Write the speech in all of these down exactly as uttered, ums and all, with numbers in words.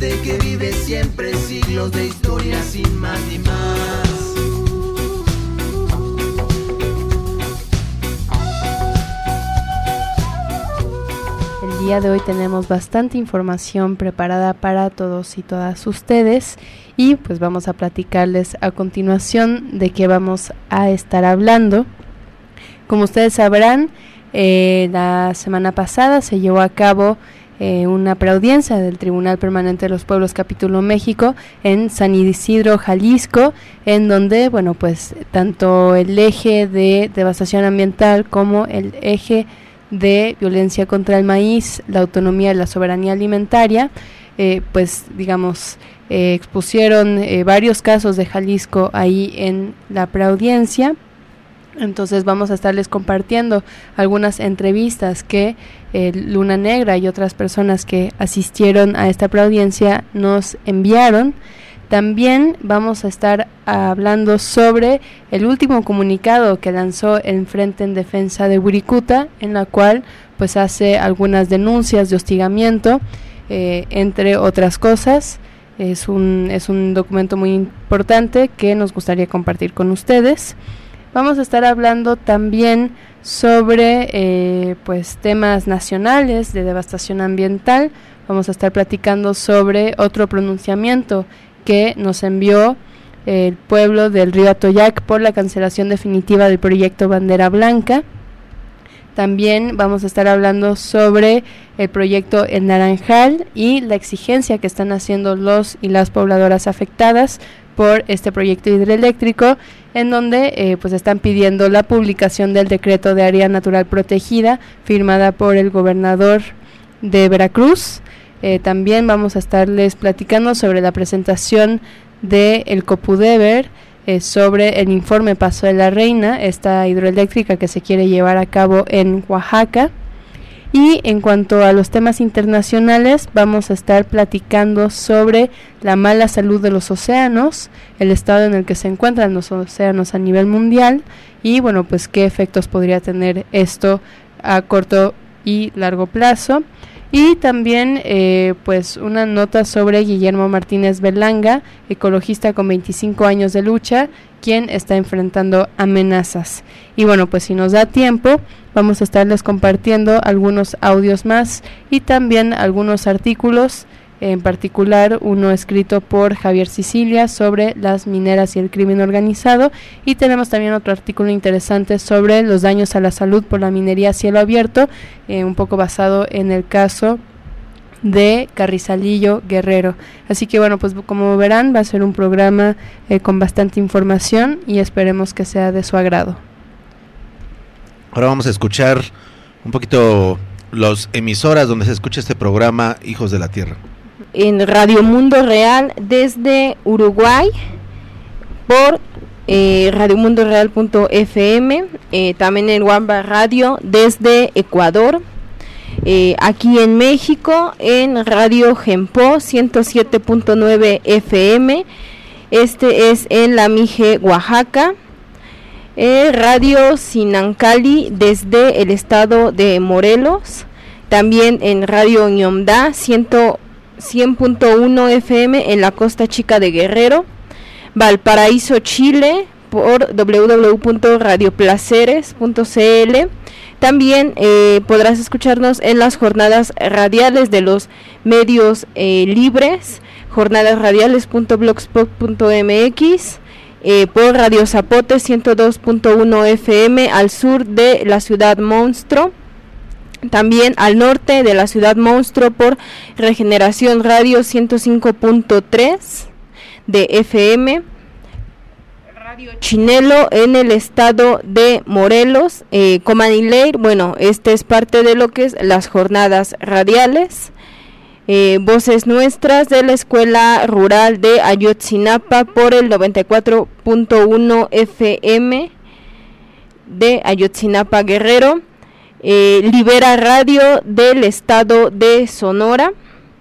gente que vive siempre siglos de historia sin más ni más. El día de hoy tenemos bastante información preparada para todos y todas ustedes y pues vamos a platicarles a continuación de qué vamos a estar hablando. Como ustedes sabrán, eh, la semana pasada se llevó a cabo eh, una preaudiencia del Tribunal Permanente de los Pueblos Capítulo México en San Isidro, Jalisco, en donde, bueno, pues tanto el eje de devastación ambiental como el eje de violencia contra el maíz, la autonomía y la soberanía alimentaria, eh, pues digamos, eh, expusieron eh, varios casos de Jalisco ahí en la preaudiencia. Entonces vamos a estarles compartiendo algunas entrevistas que eh, Luna Negra y otras personas que asistieron a esta preaudiencia nos enviaron. También vamos a estar hablando sobre el último comunicado que lanzó el Frente en Defensa de Wirikuta, en la cual pues hace algunas denuncias de hostigamiento, eh, entre otras cosas. Es un, es un documento muy importante que nos gustaría compartir con ustedes. Vamos a estar hablando también sobre eh, pues temas nacionales de devastación ambiental. Vamos a estar platicando sobre otro pronunciamiento que nos envió el pueblo del río Atoyac por la cancelación definitiva del proyecto Bandera Blanca. También vamos a estar hablando sobre el proyecto El Naranjal y la exigencia que están haciendo los y las pobladoras afectadas por este proyecto hidroeléctrico, en donde eh, pues están pidiendo la publicación del decreto de área natural protegida firmada por el gobernador de Veracruz. Eh, también vamos a estarles platicando sobre la presentación de el Copudeber, eh, sobre el informe Paso de la Reina, esta hidroeléctrica que se quiere llevar a cabo en Oaxaca. Y en cuanto a los temas internacionales, vamos a estar platicando sobre la mala salud de los océanos, el estado en el que se encuentran los océanos a nivel mundial y bueno, pues qué efectos podría tener esto a corto y largo plazo. Y también eh, pues una nota sobre Guillermo Martínez Belanga, ecologista con veinticinco años de lucha, quien está enfrentando amenazas. Y bueno, pues si nos da tiempo, vamos a estarles compartiendo algunos audios más y también algunos artículos, en particular uno escrito por Javier Sicilia sobre las mineras y el crimen organizado, y tenemos también otro artículo interesante sobre los daños a la salud por la minería a cielo abierto, eh, un poco basado en el caso de Carrizalillo, Guerrero. Así que bueno, pues como verán, va a ser un programa eh, con bastante información y esperemos que sea de su agrado. Ahora vamos a escuchar un poquito las emisoras donde se escucha este programa Hijos de la Tierra. En Radio Mundo Real desde Uruguay por eh, radiomundo real punto efe eme, eh, también en Wamba Radio desde Ecuador, eh, aquí en México en Radio Gempo ciento siete punto nueve efe eme, este es en La Mije, Oaxaca, eh, Radio Sinancali desde el estado de Morelos, también en Radio Ñomda cien punto uno efe eme en la Costa Chica de Guerrero, Valparaíso, Chile por doble u doble u doble u punto radio placeres punto ce ele. También eh, podrás escucharnos en las jornadas radiales de los medios eh, libres, jornadas radiales punto blogspot punto eme equis, eh, por Radio Zapote ciento dos punto uno efe eme al sur de la ciudad Monstruo. También al norte de la ciudad Monstruo por Regeneración Radio ciento cinco punto tres de efe eme, Radio Chinelo en el estado de Morelos, eh, Comanileir, bueno, este es parte de lo que es las jornadas radiales, eh, Voces Nuestras de la Escuela Rural de Ayotzinapa por el noventa y cuatro punto uno efe eme de Ayotzinapa, Guerrero, Eh, Libera Radio del estado de Sonora,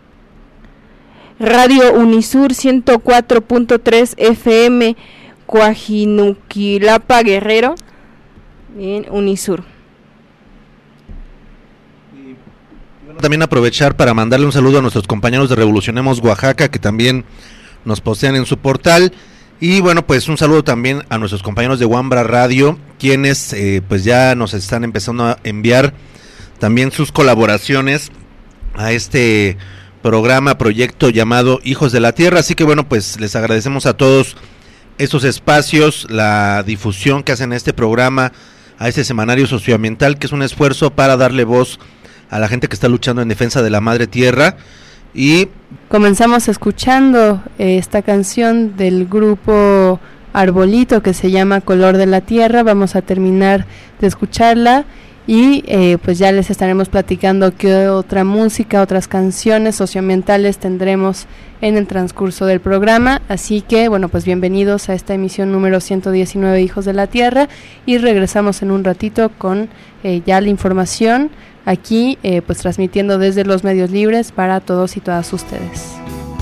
Radio Unisur ciento cuatro punto tres efe eme Coajinuquilapa, Guerrero, en Unisur. También aprovechar para mandarle un saludo a nuestros compañeros de Revolucionemos Oaxaca, que también nos postean en su portal. Y bueno, pues un saludo también a nuestros compañeros de Wambra Radio, quienes eh, pues ya nos están empezando a enviar también sus colaboraciones a este programa, proyecto llamado Hijos de la Tierra. Así que bueno, pues les agradecemos a todos estos espacios, la difusión que hacen a este programa, a este semanario socioambiental, que es un esfuerzo para darle voz a la gente que está luchando en defensa de la madre tierra. Y comenzamos escuchando eh, esta canción del grupo Arbolito que se llama Color de la Tierra. Vamos a terminar de escucharla y eh, pues ya les estaremos platicando qué otra música, otras canciones socioambientales tendremos en el transcurso del programa. Así que bueno, pues bienvenidos a esta emisión número ciento diecinueve, Hijos de la Tierra, y regresamos en un ratito con eh, ya la información aquí eh, pues transmitiendo desde los medios libres para todos y todas ustedes.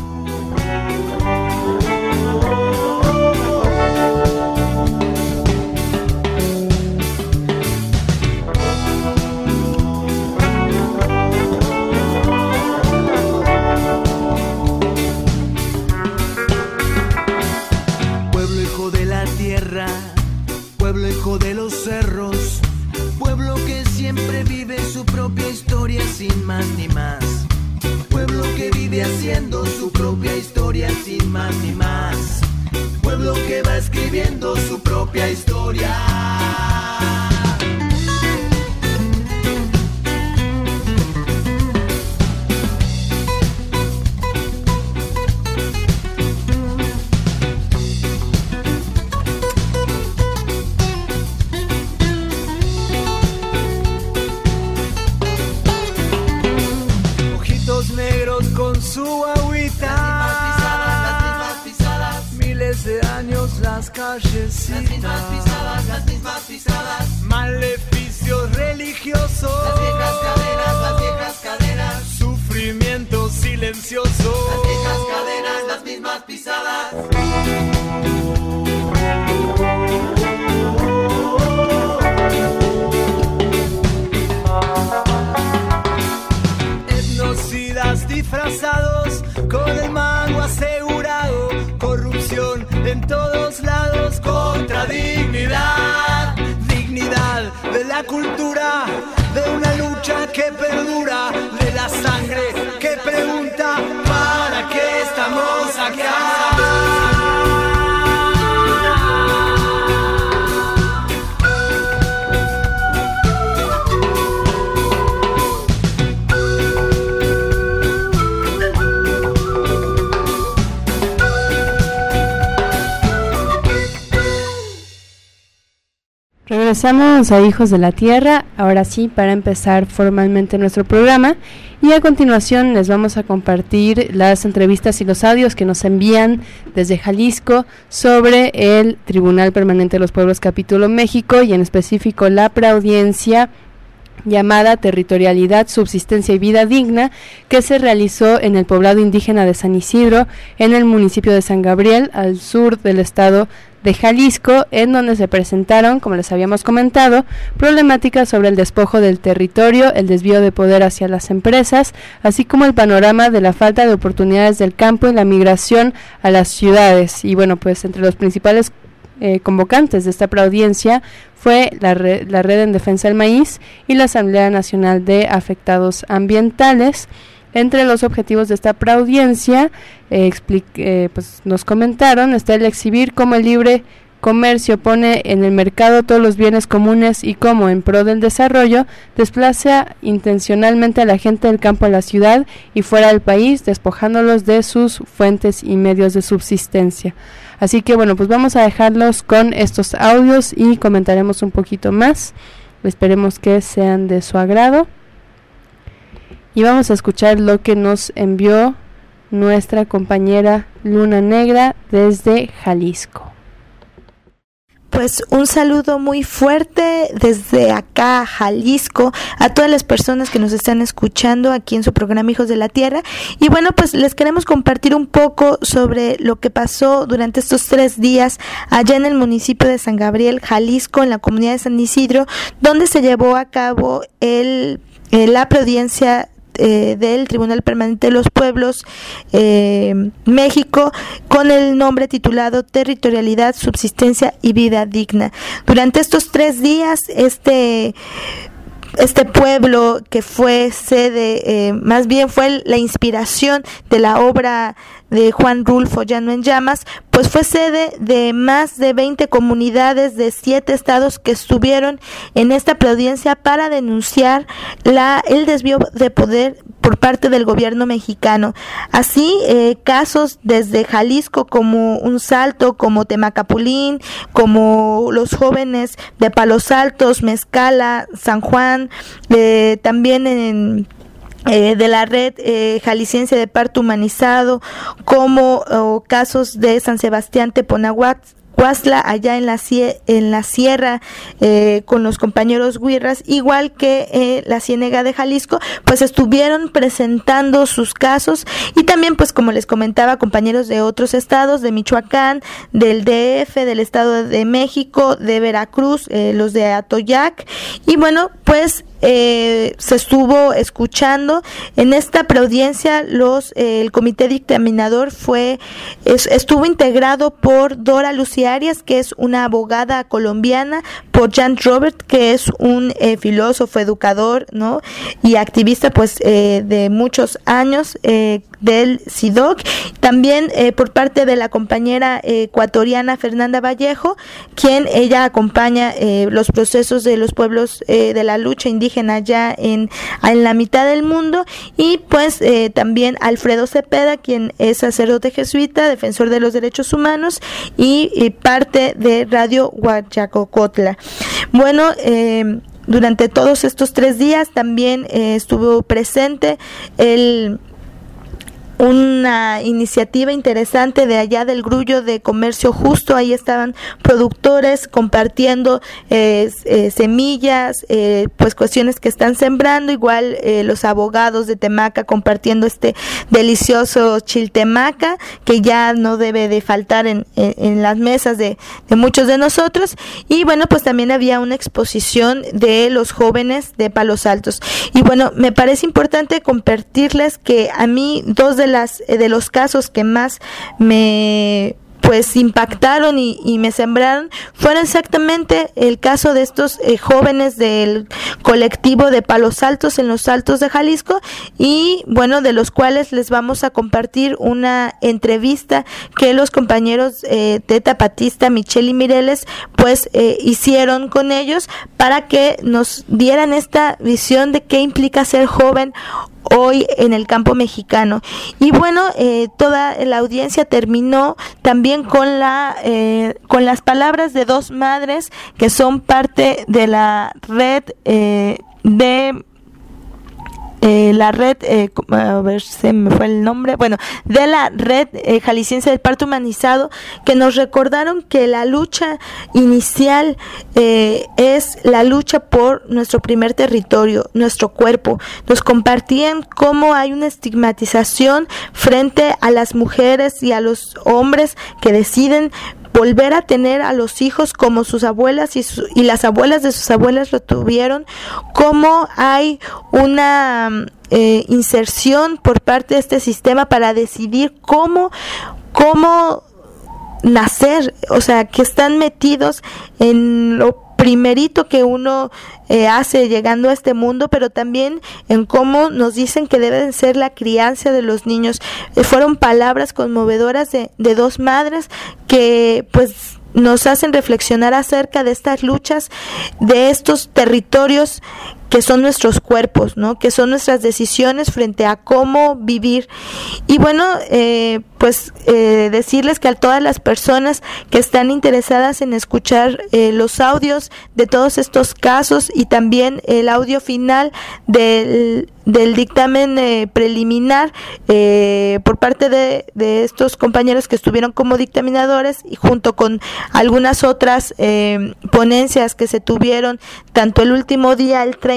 Pueblo hijo de la tierra, pueblo hijo de los cerros, pueblo que siempre vive su propia historia sin más ni más. Pueblo que vive haciendo su propia historia sin más ni más. Pueblo que va escribiendo su propia historia. Negros con su agüita, Las mismas pisadas, las mismas pisadas, miles de años las callecitas, las mismas pisadas, las mismas pisadas, maleficios religiosos, las viejas cadenas, las viejas cadenas, sufrimiento silencioso, las viejas cadenas, las mismas pisadas. Disfrazados con el mango asegurado, corrupción en todos lados, contra dignidad, dignidad de la cultura, de una lucha que perdura, de la sangre que pregunta ¿para qué estamos acá? Regresamos a Hijos de la Tierra, ahora sí, para empezar formalmente nuestro programa, y a continuación les vamos a compartir las entrevistas y los audios que nos envían desde Jalisco sobre el Tribunal Permanente de los Pueblos Capítulo México, y en específico la preaudiencia llamada Territorialidad, Subsistencia y Vida Digna, que se realizó en el poblado indígena de San Isidro, en el municipio de San Gabriel, al sur del estado de Jalisco, en donde se presentaron, como les habíamos comentado, problemáticas sobre el despojo del territorio, el desvío de poder hacia las empresas, así como el panorama de la falta de oportunidades del campo y la migración a las ciudades. Y bueno, pues entre los principales eh, convocantes de esta preaudiencia fue la, re, la Red en Defensa del Maíz y la Asamblea Nacional de Afectados Ambientales. Entre los objetivos de esta preaudiencia, eh, eh, pues nos comentaron, está el exhibir cómo el libre comercio pone en el mercado todos los bienes comunes y cómo, en pro del desarrollo, desplaza intencionalmente a la gente del campo a la ciudad y fuera del país, despojándolos de sus fuentes y medios de subsistencia. Así que bueno, pues vamos a dejarlos con estos audios y comentaremos un poquito más. Esperemos que sean de su agrado. Y vamos a escuchar lo que nos envió nuestra compañera Luna Negra desde Jalisco. Pues un saludo muy fuerte desde acá, Jalisco, a todas las personas que nos están escuchando aquí en su programa Hijos de la Tierra. Y bueno, pues les queremos compartir un poco sobre lo que pasó durante estos tres días allá en el municipio de San Gabriel, Jalisco, en la comunidad de San Isidro, donde se llevó a cabo el, el la preaudiencia eh, del Tribunal Permanente de los Pueblos eh, México, con el nombre titulado Territorialidad, Subsistencia y Vida Digna. Durante estos tres días, este Este pueblo que fue sede, eh, más bien fue la inspiración de la obra de Juan Rulfo, Llano en Llamas, pues fue sede de más de veinte comunidades de siete estados que estuvieron en esta audiencia para denunciar la el desvío de poder por parte del gobierno mexicano. Así, eh, casos desde Jalisco como Un Salto, como Temacapulín, como los jóvenes de Palos Altos, Mezcala, San Juan, eh, también en Eh, de la red eh, jalisciense de parto humanizado, como oh, casos de San Sebastián Teponahuatla, allá en la, en la sierra, eh, con los compañeros Huirras, igual que eh, la Ciénega de Jalisco, pues estuvieron presentando sus casos, y también, pues como les comentaba, compañeros de otros estados, de Michoacán, del D F, del Estado de México, de Veracruz, eh, los de Atoyac, y bueno, pues Eh, se estuvo escuchando en esta preaudiencia. Los eh, el comité dictaminador fue es, estuvo integrado por Dora Lucía Arias, que es una abogada colombiana, por Jan Robert, que es un eh, filósofo, educador, ¿no?, y activista, pues eh, de muchos años, eh, del C I D O C, también eh, por parte de la compañera eh, ecuatoriana Fernanda Vallejo, quien ella acompaña eh, los procesos de los pueblos eh, de la lucha indígena allá en, en la mitad del mundo, y pues eh, también Alfredo Cepeda, quien es sacerdote jesuita, defensor de los derechos humanos y, y parte de Radio Huachacocotla. Bueno, eh, durante todos estos tres días también eh, estuvo presente el una iniciativa interesante de allá del Grullo de Comercio Justo. Ahí estaban productores compartiendo eh, eh, semillas, eh, pues cuestiones que están sembrando, igual eh, los abogados de Temaca compartiendo este delicioso chiltemaca que ya no debe de faltar en, en, en las mesas de, de muchos de nosotros. Y bueno, pues también había una exposición de los jóvenes de Palos Altos. Y bueno, me parece importante compartirles que a mí dos de las de los casos que más me pues impactaron y, y me sembraron fueron exactamente el caso de estos eh, jóvenes del colectivo de Palos Altos, en los Altos de Jalisco, y bueno, de los cuales les vamos a compartir una entrevista que los compañeros eh, de Tapatista, Michelle y Mireles, pues eh, hicieron con ellos para que nos dieran esta visión de qué implica ser joven hoy en el campo mexicano. Y bueno, eh, toda la audiencia terminó también con la eh, con las palabras de dos madres que son parte de la red eh, de Eh, la red, eh, a ver, se me fue el nombre, bueno, de la red eh, jalisciense del parto humanizado, que nos recordaron que la lucha inicial eh, es la lucha por nuestro primer territorio, nuestro cuerpo. Nos compartían cómo hay una estigmatización frente a las mujeres y a los hombres que deciden volver a tener a los hijos como sus abuelas y, su, y las abuelas de sus abuelas lo tuvieron, cómo hay una eh, inserción por parte de este sistema para decidir cómo, cómo nacer, o sea, que están metidos en lo primerito que uno eh, hace llegando a este mundo, pero también en cómo nos dicen que deben ser la crianza de los niños. Eh, fueron palabras conmovedoras de, de dos madres que pues nos hacen reflexionar acerca de estas luchas, de estos territorios que son nuestros cuerpos, ¿no?, que son nuestras decisiones frente a cómo vivir. Y bueno, eh, pues eh, decirles que a todas las personas que están interesadas en escuchar eh, los audios de todos estos casos y también el audio final del del dictamen eh, preliminar eh, por parte de, de estos compañeros que estuvieron como dictaminadores, y junto con algunas otras eh, ponencias que se tuvieron tanto el último día, el treinta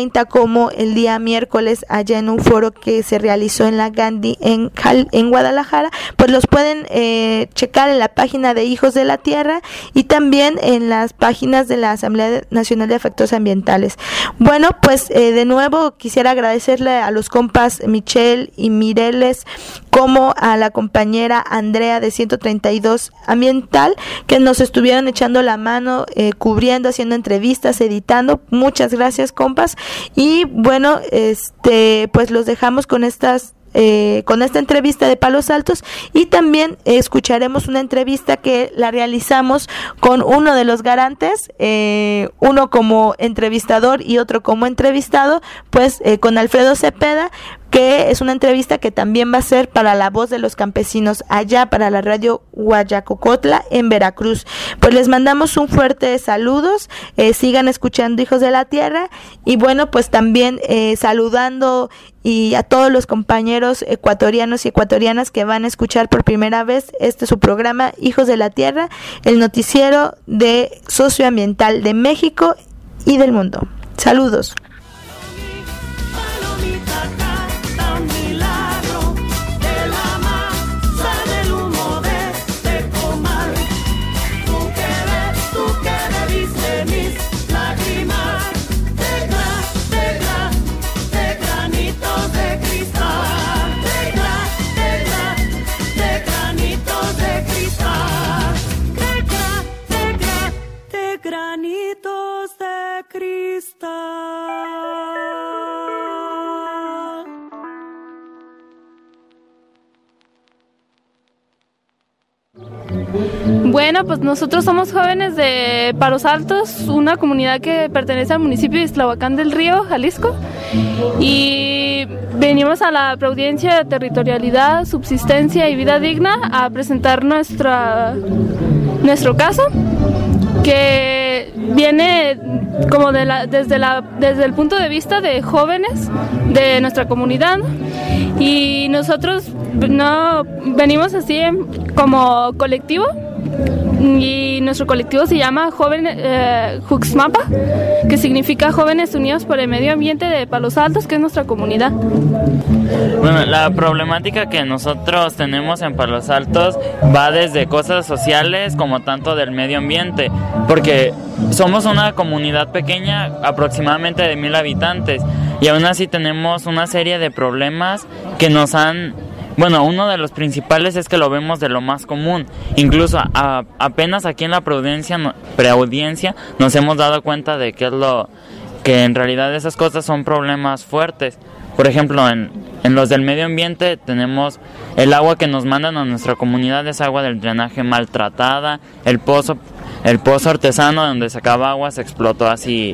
treinta como el día miércoles allá en un foro que se realizó en la Gandhi en, en Guadalajara, pues los pueden eh, checar en la página de Hijos de la Tierra y también en las páginas de la Asamblea Nacional de Efectos Ambientales. Bueno, pues eh, de nuevo quisiera agradecerle a los compas Michelle y Mireles, como a la compañera Andrea de ciento treinta y dos Ambiental, que nos estuvieron echando la mano, eh, cubriendo, haciendo entrevistas, editando. Muchas gracias, compas. Y bueno, este pues los dejamos con estas Eh, con esta entrevista de Palos Altos, y también eh, escucharemos una entrevista que la realizamos con uno de los garantes, eh, uno como entrevistador y otro como entrevistado, pues eh, con Alfredo Cepeda, que es una entrevista que también va a ser para La Voz de los Campesinos, allá para la radio Guayacocotla en Veracruz. Pues les mandamos un fuerte saludos, eh, sigan escuchando Hijos de la Tierra, y bueno, pues también eh, saludando y a todos los compañeros ecuatorianos y ecuatorianas que van a escuchar por primera vez este su programa Hijos de la Tierra, el noticiero de socioambiental de México y del mundo. Saludos. Granitos de cristal. Bueno, pues nosotros somos jóvenes de Palos Altos, una comunidad que pertenece al municipio de Ixtlahuacán del Río, Jalisco, y venimos a la Proaudiencia de Territorialidad, Subsistencia y Vida Digna a presentar nuestra, nuestro caso, que viene como de la, desde, la, desde el punto de vista de jóvenes de nuestra comunidad, y nosotros no venimos así como colectivo, y nuestro colectivo se llama Joven eh, Juxmapa, que significa Jóvenes Unidos por el Medio Ambiente de Palos Altos, que es nuestra comunidad. Bueno, la problemática que nosotros tenemos en Palos Altos va desde cosas sociales como tanto del medio ambiente, porque somos una comunidad pequeña, aproximadamente de mil habitantes, y aún así tenemos una serie de problemas que nos han... Bueno, uno de los principales es que lo vemos de lo más común. Incluso a, apenas aquí en la Proaudiencia, no, preaudiencia nos hemos dado cuenta de que es lo que en realidad esas cosas son problemas fuertes. Por ejemplo, en, en los del medio ambiente tenemos el agua que nos mandan a nuestra comunidad, es agua del drenaje maltratada, el pozo, el pozo artesano donde sacaba agua se explotó así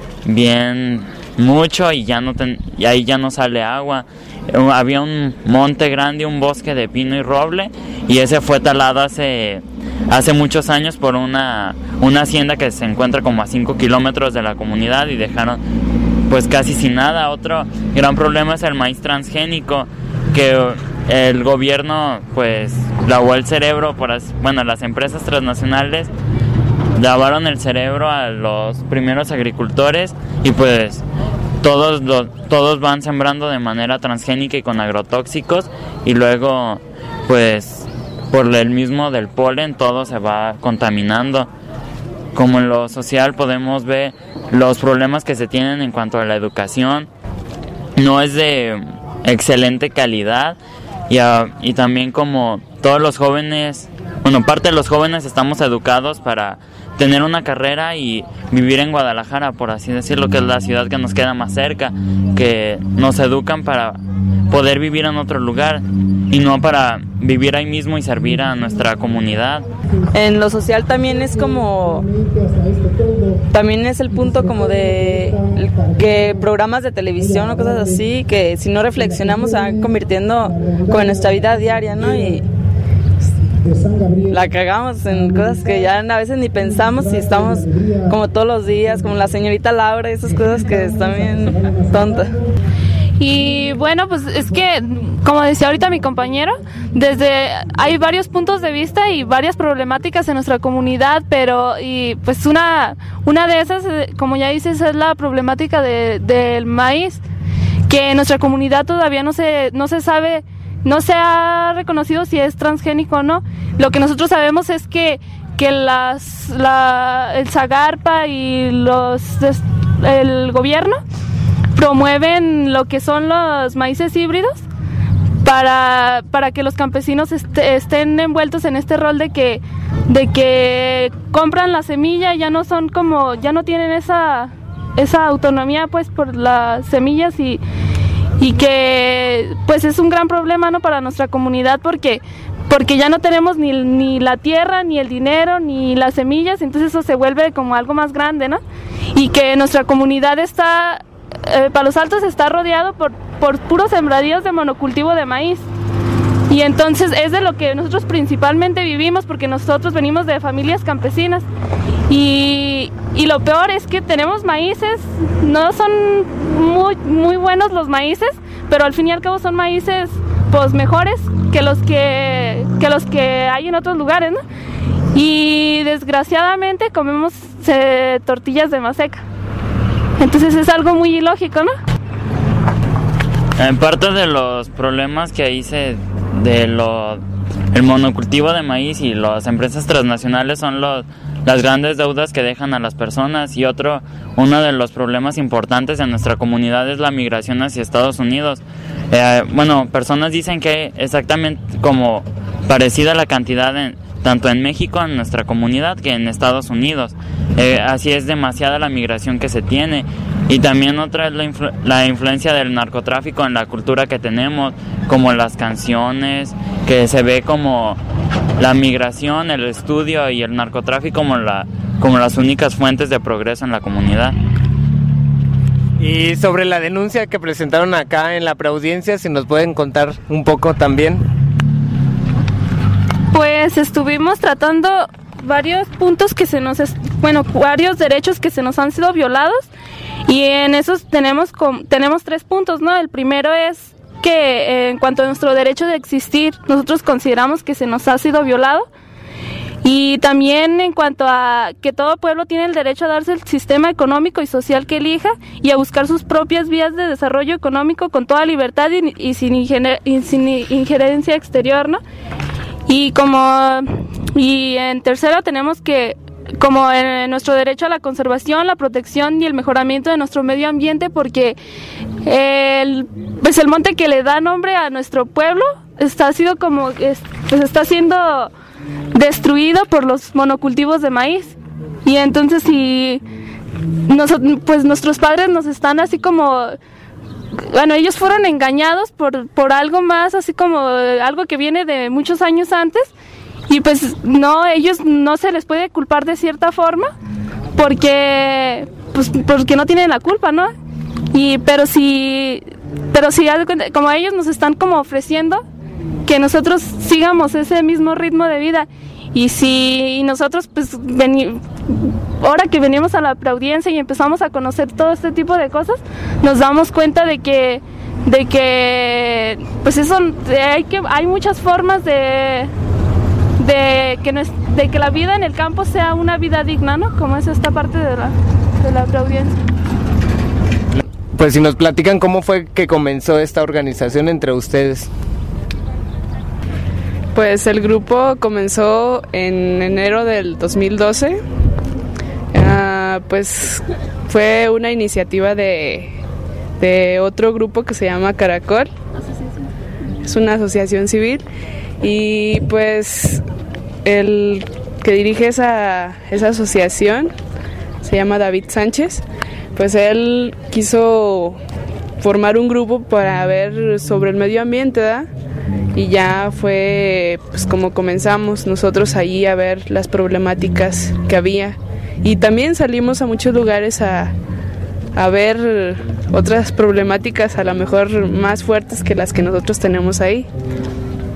bien mucho y ya no ten, y ahí ya no sale agua. Había un monte grande, un bosque de pino y roble, y ese fue talado hace hace muchos años por una una hacienda que se encuentra como a cinco kilómetros de la comunidad, y dejaron pues casi sin nada. Otro gran problema es el maíz transgénico, que el gobierno pues lavó el cerebro, por bueno, las empresas transnacionales lavaron el cerebro a los primeros agricultores, y pues todos lo, todos van sembrando de manera transgénica y con agrotóxicos, y luego pues por el mismo del polen todo se va contaminando. Como en lo social podemos ver los problemas que se tienen en cuanto a la educación, no es de excelente calidad, y, a, y también como todos los jóvenes, bueno, parte de los jóvenes estamos educados para tener una carrera y vivir en Guadalajara, por así decirlo, que es la ciudad que nos queda más cerca, que nos educan para poder vivir en otro lugar y no para vivir ahí mismo y servir a nuestra comunidad. En lo social también es como, también es el punto como de que programas de televisión o cosas así, que si no reflexionamos se van convirtiendo como en nuestra vida diaria, ¿no? Y la cagamos en cosas que ya a veces ni pensamos, y estamos como todos los días, como la señorita Laura y esas cosas que están bien tontas. Y bueno, pues es que, como decía ahorita mi compañero, desde hay varios puntos de vista y varias problemáticas en nuestra comunidad, pero y pues una una de esas, como ya dices, es la problemática de, del maíz, que en nuestra comunidad todavía no se no se sabe, no se ha reconocido si es transgénico o no. Lo que nosotros sabemos es que que las la el Zagarpa y los el gobierno promueven lo que son los maíces híbridos para, para que los campesinos est- estén envueltos en este rol de que de que compran la semilla, ya no son como ya no tienen esa esa autonomía pues por las semillas y y que pues es un gran problema, ¿no?, para nuestra comunidad porque porque ya no tenemos ni, ni la tierra, ni el dinero, ni las semillas, entonces eso se vuelve como algo más grande, ¿no? Y que nuestra comunidad está Eh, Palos Altos está rodeado por, por puros sembradíos de monocultivo de maíz, y entonces es de lo que nosotros principalmente vivimos porque nosotros venimos de familias campesinas y, y lo peor es que tenemos maíces, no son muy, muy buenos los maíces, pero al fin y al cabo son maíces pues mejores que los que, que los que hay en otros lugares, ¿no? Y desgraciadamente comemos eh, tortillas de maseca. Entonces es algo muy ilógico, ¿no? En parte de los problemas que ahí se de lo el monocultivo de maíz y las empresas transnacionales son los las grandes deudas que dejan a las personas, y otro uno de los problemas importantes en nuestra comunidad es la migración hacia Estados Unidos. Eh, bueno, personas dicen que exactamente como parecida la cantidad en tanto en México, en nuestra comunidad, que en Estados Unidos. Eh, así es demasiada la migración que se tiene. Y también otra es la, influ- la influencia del narcotráfico en la cultura que tenemos, como las canciones, que se ve como la migración, el estudio y el narcotráfico como, la, como las únicas fuentes de progreso en la comunidad. Y sobre la denuncia que presentaron acá en la preaudiencia, si nos pueden contar un poco también. Pues estuvimos tratando varios puntos que se nos, es, bueno, varios derechos que se nos han sido violados, y en esos tenemos com, tenemos tres puntos, ¿no? El primero es que eh, en cuanto a nuestro derecho de existir, nosotros consideramos que se nos ha sido violado, y también en cuanto a que todo pueblo tiene el derecho a darse el sistema económico y social que elija y a buscar sus propias vías de desarrollo económico con toda libertad y, y, sin, ingener, y sin injerencia exterior, ¿no? Y como y en tercero tenemos que como en nuestro derecho a la conservación, la protección y el mejoramiento de nuestro medio ambiente, porque el pues el monte que le da nombre a nuestro pueblo está sido como es, pues está siendo destruido por los monocultivos de maíz, y entonces si nos, pues nuestros padres nos están así como bueno, ellos fueron engañados por, por algo más, así como algo que viene de muchos años antes, y pues no, ellos no se les puede culpar de cierta forma, porque pues porque no tienen la culpa, ¿no? Y pero si, pero si como ellos nos están como ofreciendo que nosotros sigamos ese mismo ritmo de vida, y si nosotros pues veni, ahora que venimos a la audiencia y empezamos a conocer todo este tipo de cosas, nos damos cuenta de que de que pues eso de hay que hay muchas formas de de que no es, de que la vida en el campo sea una vida digna, ¿no? Como es esta parte de la de la audiencia. Pues si nos platican cómo fue que comenzó esta organización entre ustedes. Pues el grupo comenzó en enero del dos mil doce. Uh, pues fue una iniciativa de, de otro grupo que se llama Caracol. Es una asociación civil, y pues el que dirige esa, esa asociación se llama David Sánchez. Pues él quiso formar un grupo para ver sobre el medio ambiente, ¿verdad? Y ya fue pues como comenzamos nosotros allí a ver las problemáticas que había, y también salimos a muchos lugares a, a ver otras problemáticas a lo mejor más fuertes que las que nosotros tenemos ahí.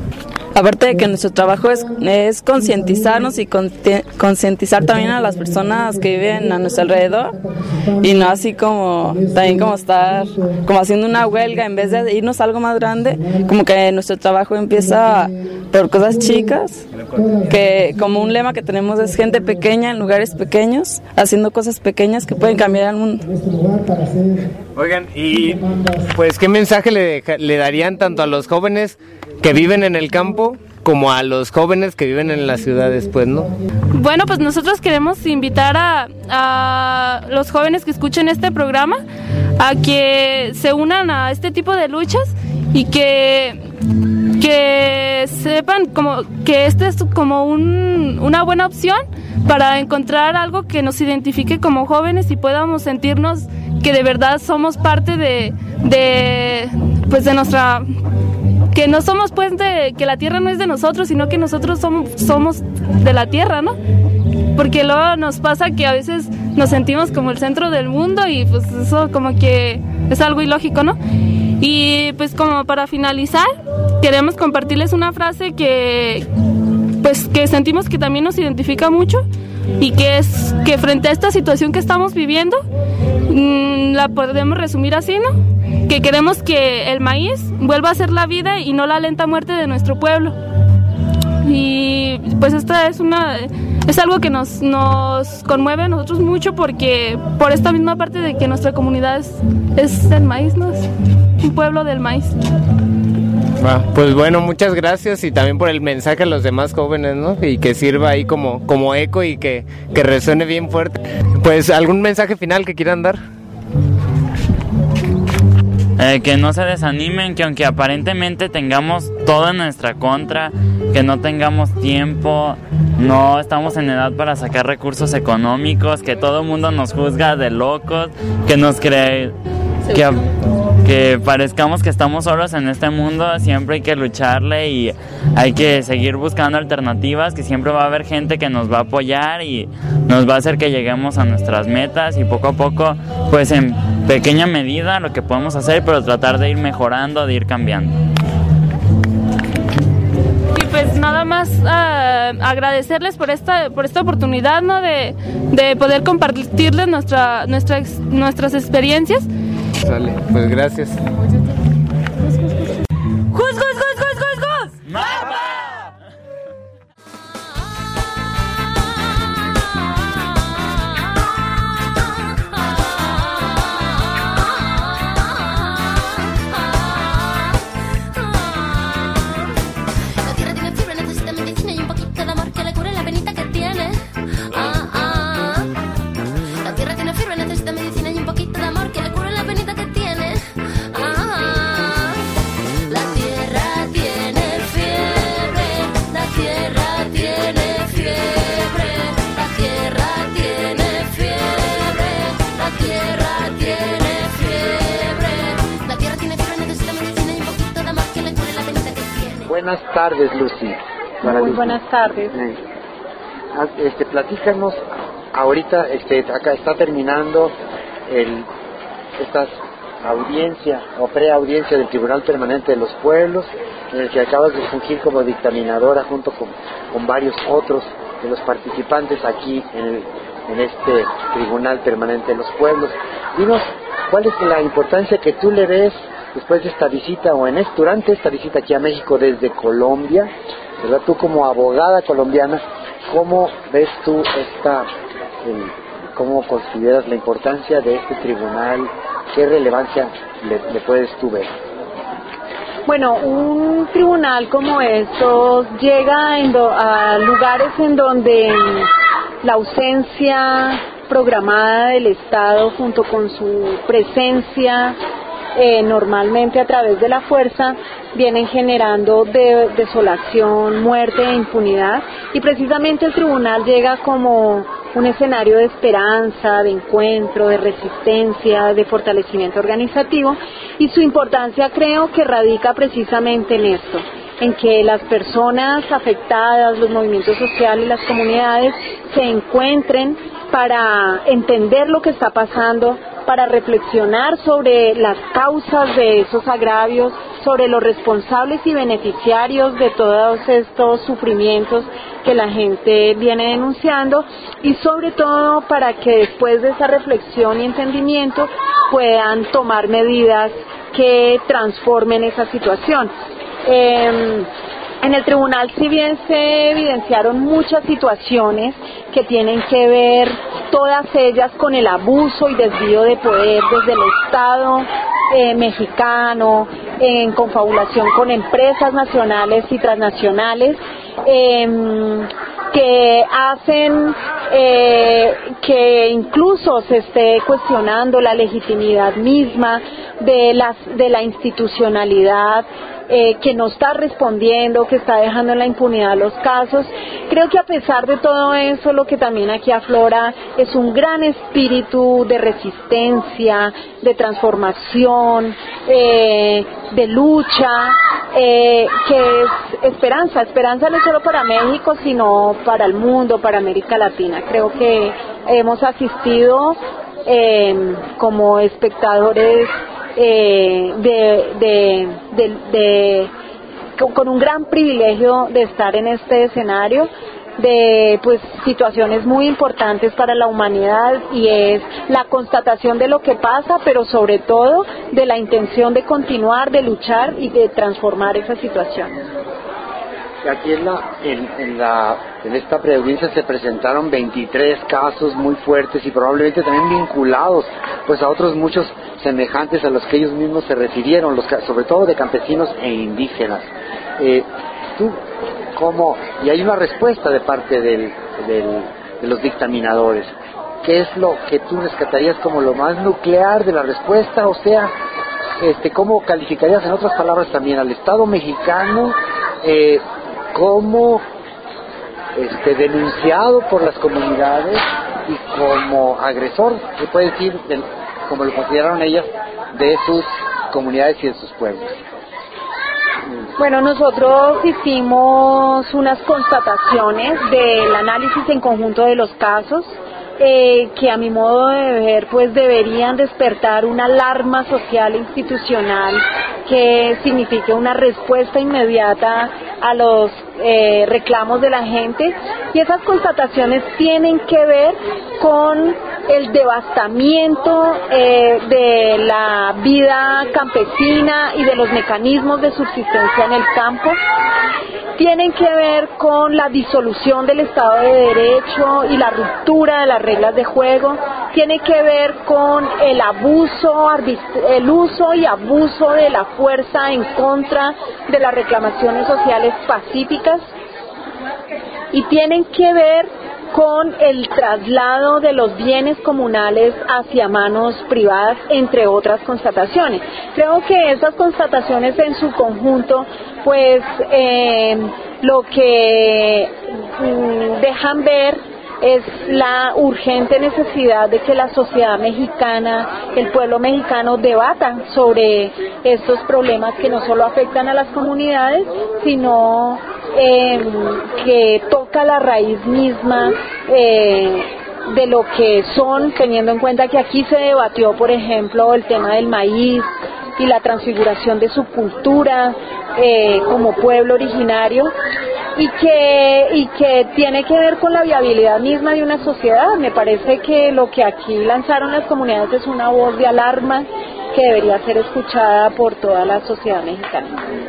aparte de que nuestro trabajo es, es concientizarnos y concientizar también a las personas que viven a nuestro alrededor, y no así como también como estar como haciendo una huelga en vez de irnos a algo más grande, como que nuestro trabajo empieza por cosas chicas, que como un lema que tenemos es gente pequeña en lugares pequeños, haciendo cosas pequeñas que pueden cambiar al mundo. Oigan, y pues ¿qué mensaje le, deja, le darían tanto a los jóvenes que viven en el campo como a los jóvenes que viven en las ciudades, pues, ¿no? Bueno, pues nosotros queremos invitar a, a los jóvenes que escuchen este programa a que se unan a este tipo de luchas y que que sepan como que este es como un, una buena opción para encontrar algo que nos identifique como jóvenes y podamos sentirnos que de verdad somos parte de, de pues de nuestra, que no somos pues de, que la tierra no es de nosotros, sino que nosotros somos, somos de la tierra, ¿no? Porque luego nos pasa que a veces nos sentimos como el centro del mundo y pues eso como que es algo ilógico, ¿no? Y pues como para finalizar, queremos compartirles una frase que pues que sentimos que también nos identifica mucho y que es que frente a esta situación que estamos viviendo, mmm, la podemos resumir así, ¿no? Que queremos que el maíz vuelva a ser la vida y no la lenta muerte de nuestro pueblo. Y pues esta es una es algo que nos nos conmueve a nosotros mucho, porque por esta misma parte de que nuestra comunidad es, es el maíz, ¿no? Es un pueblo del maíz. Ah, pues bueno, muchas gracias, y también por el mensaje a los demás jóvenes, ¿no? Y que sirva ahí como, como eco y que, que resuene bien fuerte. Pues, ¿algún mensaje final que quieran dar? Eh, que no se desanimen, que aunque aparentemente tengamos todo en nuestra contra, que no tengamos tiempo, no estamos en edad para sacar recursos económicos, que todo el mundo nos juzga de locos, que nos cree, que, que parezcamos que estamos solos en este mundo. Siempre hay que lucharle y hay que seguir buscando alternativas, que siempre va a haber gente que nos va a apoyar y nos va a hacer que lleguemos a nuestras metas, y poco a poco, pues en pequeña medida lo que podemos hacer, pero tratar de ir mejorando, de ir cambiando. Y pues nada más uh, agradecerles por esta por esta oportunidad, ¿no? de, de poder compartirles nuestra, nuestra nuestras experiencias. Sale, pues gracias. ¡Jus, jus, jus, jus, jus, jus! ¡Mapa! La tierra tiene fiebre, necesita medicina y un poquito de amor que le cure la penita que tiene. Ah, ah. La tierra tiene fiebre, necesita medicina y un poquito de amor que le cure la penita que tiene. Ah, la tierra tiene fiebre, la tierra tiene fiebre, la tierra tiene fiebre, la tierra tiene fiebre, la tierra tiene fiebre, necesita medicina y un poquito de amor que le cure la penita que tiene. Buenas tardes, Lucy. Para Muy Lucy. buenas tardes. Eh, ah, Este, platícanos, ahorita este, acá está terminando el, esta audiencia o preaudiencia del Tribunal Permanente de los Pueblos, en el que acabas de fungir como dictaminadora junto con, con varios otros de los participantes aquí en, el, en este Tribunal Permanente de los Pueblos. Dinos, ¿cuál es la importancia que tú le ves después de esta visita o en este, durante esta visita aquí a México desde Colombia, ¿verdad? Tú como abogada colombiana, ¿cómo ves tú esta, el, cómo consideras la importancia de este tribunal? ¿Qué relevancia le, le puedes tú ver? Bueno, un tribunal como estos llega en do, a lugares en donde la ausencia programada del Estado junto con su presencia eh, normalmente a través de la fuerza vienen generando de, desolación, muerte e impunidad, y precisamente el tribunal llega como un escenario de esperanza, de encuentro, de resistencia, de fortalecimiento organizativo, y su importancia creo que radica precisamente en esto, en que las personas afectadas, los movimientos sociales, las comunidades se encuentren para entender lo que está pasando, para reflexionar sobre las causas de esos agravios, sobre los responsables y beneficiarios de todos estos sufrimientos que la gente viene denunciando, y sobre todo para que después de esa reflexión y entendimiento puedan tomar medidas que transformen esa situación. Eh, En el tribunal, si bien se evidenciaron muchas situaciones que tienen que ver, todas ellas con el abuso y desvío de poder desde el Estado eh, mexicano, en confabulación con empresas nacionales y transnacionales, eh, que hacen eh, que incluso se esté cuestionando la legitimidad misma de, las, de la institucionalidad, Eh, que no está respondiendo, que está dejando en la impunidad los casos. Creo que a pesar de todo eso, lo que también aquí aflora es un gran espíritu de resistencia, de transformación, eh, de lucha, eh, que es esperanza, esperanza no solo para México, sino para el mundo, para América Latina. Creo que hemos asistido eh, como espectadores Eh, de, de, de, de con, con un gran privilegio de estar en este escenario de pues situaciones muy importantes para la humanidad, y es la constatación de lo que pasa, pero sobre todo de la intención de continuar, de luchar y de transformar esa situación. Aquí en, la, en, en, la, en esta preaudiencia se presentaron veintitrés casos muy fuertes y probablemente también vinculados pues a otros muchos semejantes a los que ellos mismos se refirieron, los, sobre todo de campesinos e indígenas. Eh, tú, ¿cómo? Y hay una respuesta de parte del, del, de los dictaminadores. ¿Qué es lo que tú rescatarías como lo más nuclear de la respuesta? O sea, este, ¿cómo calificarías en otras palabras también al Estado mexicano eh, como este, denunciado por las comunidades y como agresor, se puede decir, del, como lo consideraron ellas, de sus comunidades y de sus pueblos? Bueno, nosotros hicimos unas constataciones del análisis en conjunto de los casos, eh, que a mi modo de ver pues deberían despertar una alarma social e institucional que signifique una respuesta inmediata a los eh, reclamos de la gente, y esas constataciones tienen que ver con el devastamiento eh, de la vida campesina y de los mecanismos de subsistencia en el campo, tienen que ver con la disolución del Estado de Derecho y la ruptura de las reglas de juego, tiene que ver con el abuso, el uso y abuso de la fuerza en contra de las reclamaciones sociales pacíficas, y tienen que ver con el traslado de los bienes comunales hacia manos privadas, entre otras constataciones. Creo que estas constataciones en su conjunto, pues eh, lo que mm, dejan ver es la urgente necesidad de que la sociedad mexicana, el pueblo mexicano debata sobre estos problemas que no solo afectan a las comunidades, sino eh, que toca la raíz misma eh, de lo que son, teniendo en cuenta que aquí se debatió, por ejemplo, el tema del maíz y la transfiguración de su cultura eh, como pueblo originario, y que y que tiene que ver con la viabilidad misma de una sociedad. Me parece que lo que aquí lanzaron las comunidades es una voz de alarma que debería ser escuchada por toda la sociedad mexicana.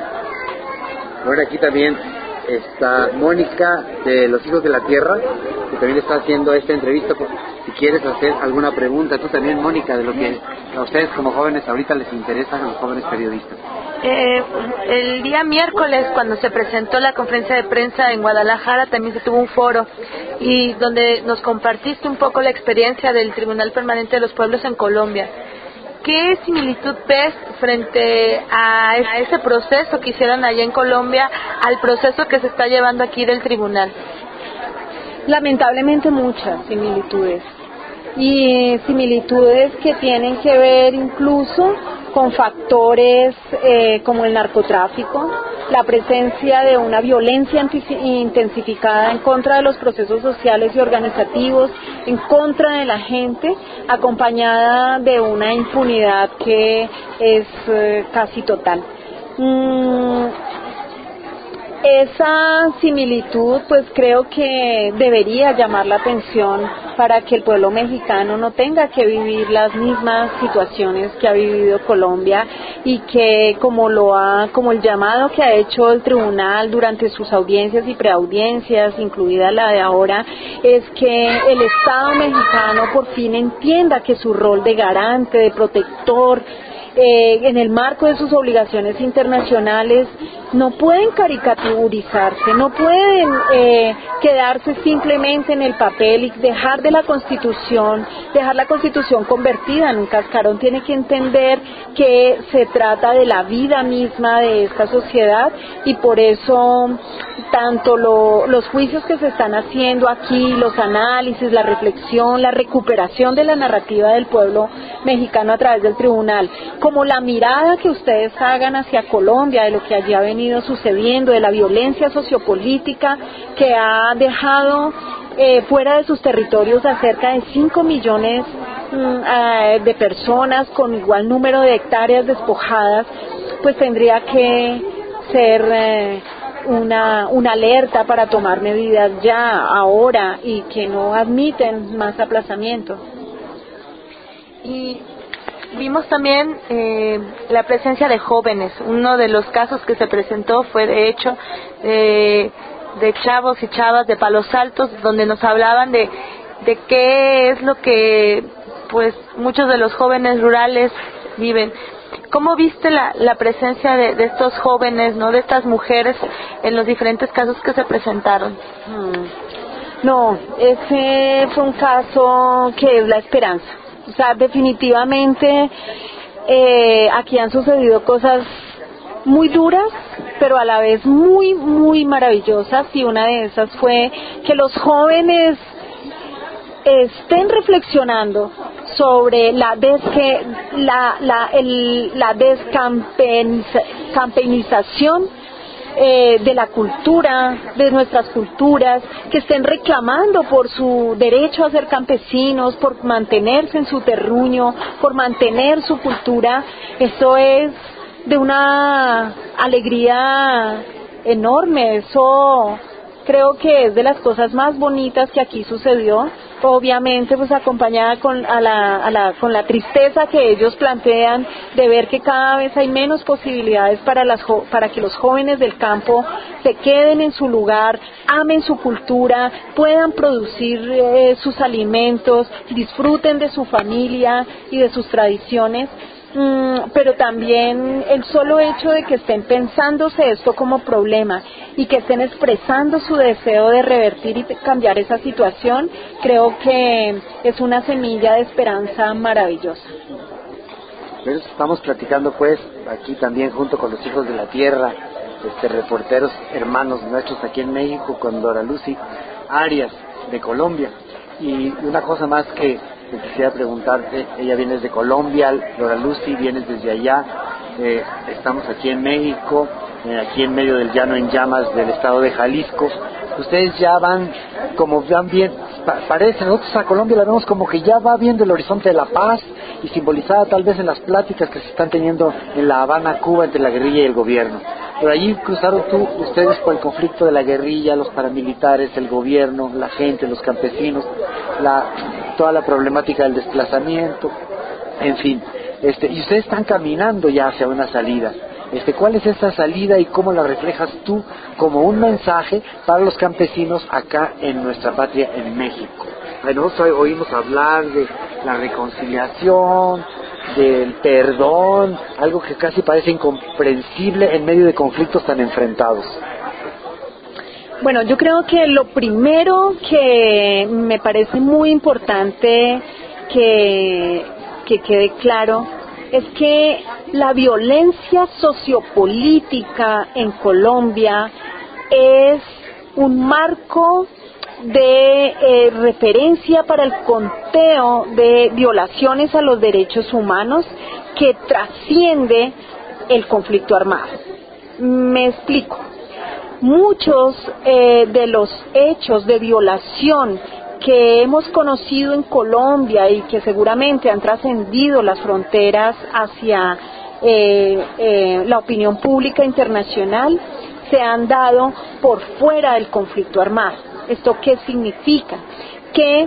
Bueno, aquí también está Mónica de Los Hijos de la Tierra, que también está haciendo esta entrevista. Si quieres hacer alguna pregunta, tú también, Mónica, de lo que a ustedes como jóvenes ahorita les interesa, a los jóvenes periodistas. Eh, el día miércoles, cuando se presentó la conferencia de prensa en Guadalajara, también se tuvo un foro y donde nos compartiste un poco la experiencia del Tribunal Permanente de los Pueblos en Colombia. ¿Qué similitud ves frente a ese proceso que hicieron allá en Colombia al proceso que se está llevando aquí del tribunal? Lamentablemente muchas similitudes, y similitudes que tienen que ver incluso con factores eh, como el narcotráfico, la presencia de una violencia intensificada en contra de los procesos sociales y organizativos, en contra de la gente, acompañada de una impunidad que es eh, casi total. Mm, Esa similitud pues creo que debería llamar la atención para que el pueblo mexicano no tenga que vivir las mismas situaciones que ha vivido Colombia y que como lo ha, como el llamado que ha hecho el tribunal durante sus audiencias y preaudiencias, incluida la de ahora, es que el Estado mexicano por fin entienda que su rol de garante, de protector, Eh, en el marco de sus obligaciones internacionales, no pueden caricaturizarse, no pueden eh, quedarse simplemente en el papel y dejar de la Constitución, dejar la Constitución convertida en un cascarón. Tiene que entender que se trata de la vida misma de esta sociedad y por eso tanto lo, los juicios que se están haciendo aquí, los análisis, la reflexión, la recuperación de la narrativa del pueblo mexicano a través del tribunal, como la mirada que ustedes hagan hacia Colombia, de lo que allí ha venido sucediendo, de la violencia sociopolítica que ha dejado eh, fuera de sus territorios a cerca de cinco millones mm, eh, de personas con igual número de hectáreas despojadas, pues tendría que ser eh, una, una alerta para tomar medidas ya, ahora, y que no admiten más aplazamiento. Y vimos también eh, la presencia de jóvenes. Uno de los casos que se presentó fue de hecho eh, de chavos y chavas de Palos Altos, donde nos hablaban de, de qué es lo que pues muchos de los jóvenes rurales viven. ¿Cómo viste la, la presencia de, de estos jóvenes, no, de estas mujeres en los diferentes casos que se presentaron? Hmm. No, ese fue un caso que es la esperanza. O sea, definitivamente eh, aquí han sucedido cosas muy duras, pero a la vez muy, muy maravillosas, y una de esas fue que los jóvenes estén reflexionando sobre la desque, la la el, la descampenización eh, de la cultura, de nuestras culturas, que estén reclamando por su derecho a ser campesinos, por mantenerse en su terruño, por mantener su cultura. Eso es de una alegría enorme. Eso creo que es de las cosas más bonitas que aquí sucedió. Obviamente pues acompañada con a la, a la con la tristeza que ellos plantean de ver que cada vez hay menos posibilidades para las jo- para que los jóvenes del campo se queden en su lugar, amen su cultura, puedan producir eh, sus alimentos, disfruten de su familia y de sus tradiciones. Mm, pero también el solo hecho de que estén pensándose esto como problema y que estén expresando su deseo de revertir y cambiar esa situación, creo que es una semilla de esperanza maravillosa. Pero estamos platicando pues aquí también junto con los hijos de la tierra, este, reporteros hermanos nuestros aquí en México, con Dora Lucy Arias de Colombia. Y una cosa más que te quisiera preguntarte, ella viene desde Colombia, Dora Lucy vienes desde allá, eh, estamos aquí en México, eh, aquí en medio del llano en llamas del estado de Jalisco. Ustedes ya van, como van bien, pa- parece, nosotros a Colombia la vemos como que ya va viendo el horizonte de la paz, y simbolizada tal vez en las pláticas que se están teniendo en La Habana, Cuba, entre la guerrilla y el gobierno. Pero allí cruzaron tú, ustedes por el conflicto de la guerrilla, los paramilitares, el gobierno, la gente, los campesinos, la, toda la problemática del desplazamiento, en fin, este, y ustedes están caminando ya hacia una salida. Este, ¿cuál es esa salida y cómo la reflejas tú como un mensaje para los campesinos acá en nuestra patria, en México? Nosotros oímos hablar de la reconciliación, del perdón, algo que casi parece incomprensible en medio de conflictos tan enfrentados. Bueno, yo creo que lo primero que me parece muy importante que, que quede claro es que la violencia sociopolítica en Colombia es un marco de eh, referencia para el conteo de violaciones a los derechos humanos que trasciende el conflicto armado. Me explico. Muchos eh, de los hechos de violación que hemos conocido en Colombia y que seguramente han trascendido las fronteras hacia eh, eh, la opinión pública internacional se han dado por fuera del conflicto armado. ¿Esto qué significa? Que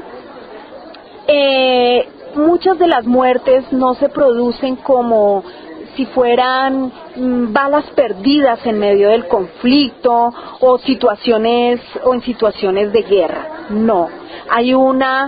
eh, muchas de las muertes no se producen como si fueran mm, balas perdidas en medio del conflicto o situaciones o en situaciones de guerra. No, hay una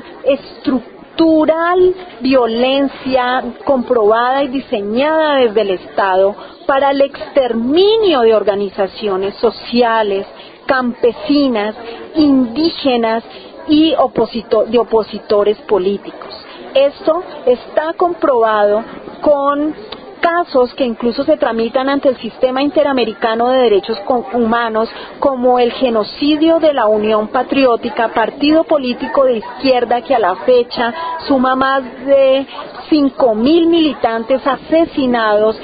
estructural violencia comprobada y diseñada desde el Estado para el exterminio de organizaciones sociales, campesinas, indígenas y opositor, de opositores políticos. Esto está comprobado con casos que incluso se tramitan ante el Sistema Interamericano de Derechos Humanos, como el genocidio de la Unión Patriótica, partido político de izquierda que a la fecha suma más de cinco mil militantes asesinados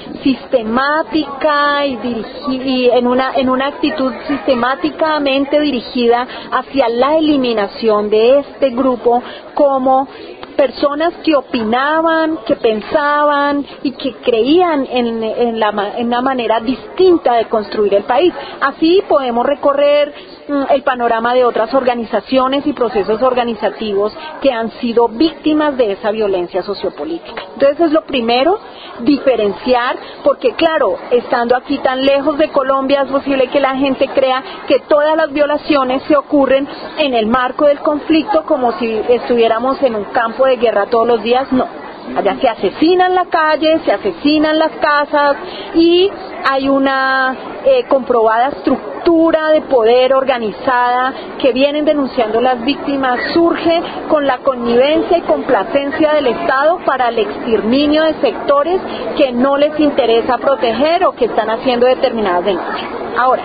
sistemática y, dirigi- y en una en una actitud sistemáticamente dirigida hacia la eliminación de este grupo como personas que opinaban, que pensaban y que creían en, en, la, en una manera distinta de construir el país. Así podemos recorrer mm, el panorama de otras organizaciones y procesos organizativos que han sido víctimas de esa violencia sociopolítica. Entonces es lo primero, diferenciar, porque claro, estando aquí tan lejos de Colombia es posible que la gente crea que todas las violaciones se ocurren en el marco del conflicto como si estuviéramos en un campo de guerra todos los días. No, allá se asesinan la calle, se asesinan las casas y hay una eh, comprobada estructura de poder organizada que vienen denunciando las víctimas, surge con la connivencia y complacencia del Estado para el exterminio de sectores que no les interesa proteger o que están haciendo determinadas denuncias. Ahora,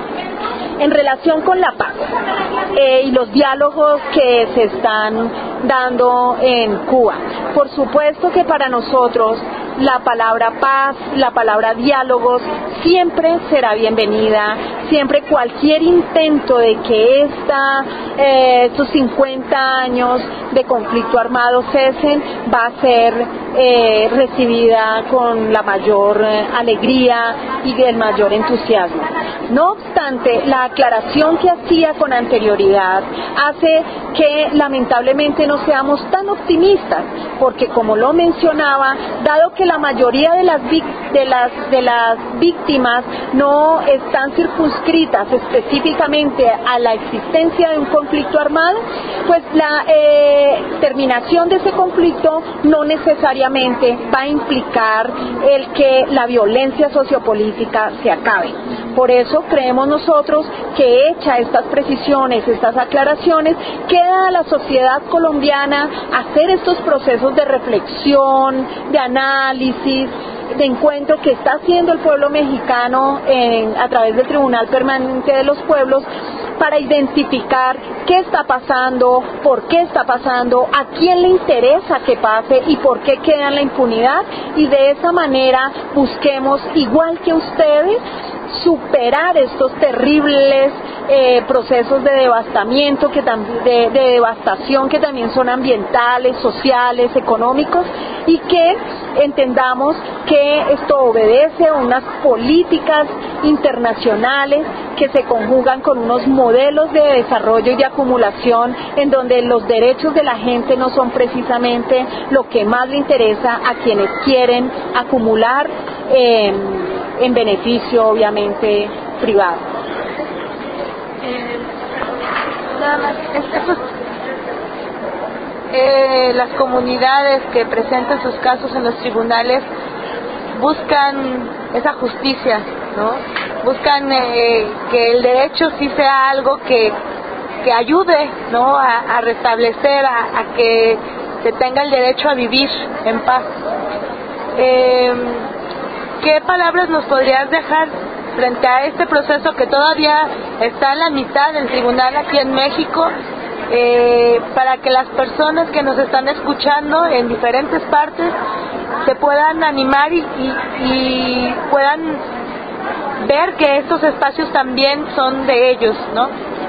en relación con la paz eh, y los diálogos que se están dando en Cuba, por supuesto que para nosotros la palabra paz, la palabra diálogos siempre será bienvenida, siempre cualquier intento de que esta, eh, estos cincuenta años de conflicto armado cesen va a ser eh, recibida con la mayor eh, alegría y el mayor entusiasmo. No obstante, la aclaración que hacía con anterioridad hace que lamentablemente no seamos tan optimistas, porque como lo mencionaba, dado que la mayoría de las, de las, de las víctimas no están circunscritas específicamente a la existencia de un conflicto armado, pues la eh, terminación de ese conflicto no necesariamente va a implicar el que la violencia sociopolítica se acabe. Por eso creemos nosotros que hecha estas precisiones, estas aclaraciones, queda a la sociedad colombiana hacer estos procesos de reflexión, de análisis, de encuentro que está haciendo el pueblo mexicano en, a través del Tribunal Permanente de los Pueblos, para identificar qué está pasando, por qué está pasando, a quién le interesa que pase y por qué queda en la impunidad, y de esa manera busquemos, igual que ustedes, superar estos terribles eh, procesos de devastamiento, que tam- de, de devastación que también son ambientales, sociales, económicos, y que entendamos que esto obedece a unas políticas internacionales que se conjugan con unos modelos de desarrollo y de acumulación en donde los derechos de la gente no son precisamente lo que más le interesa a quienes quieren acumular eh, en beneficio obviamente privado. Eh, nada más, estos, eh, las comunidades que presentan sus casos en los tribunales buscan esa justicia, ¿no? Buscan eh, que el derecho sí sea algo que, que ayude, ¿no? a, a restablecer, a, a que se tenga el derecho a vivir en paz. Eh, ¿Qué palabras nos podrías dejar frente a este proceso que todavía está en la mitad del tribunal aquí en México, eh, para que las personas que nos están escuchando en diferentes partes se puedan animar y, y, y puedan ver que estos espacios también son de ellos, ¿no?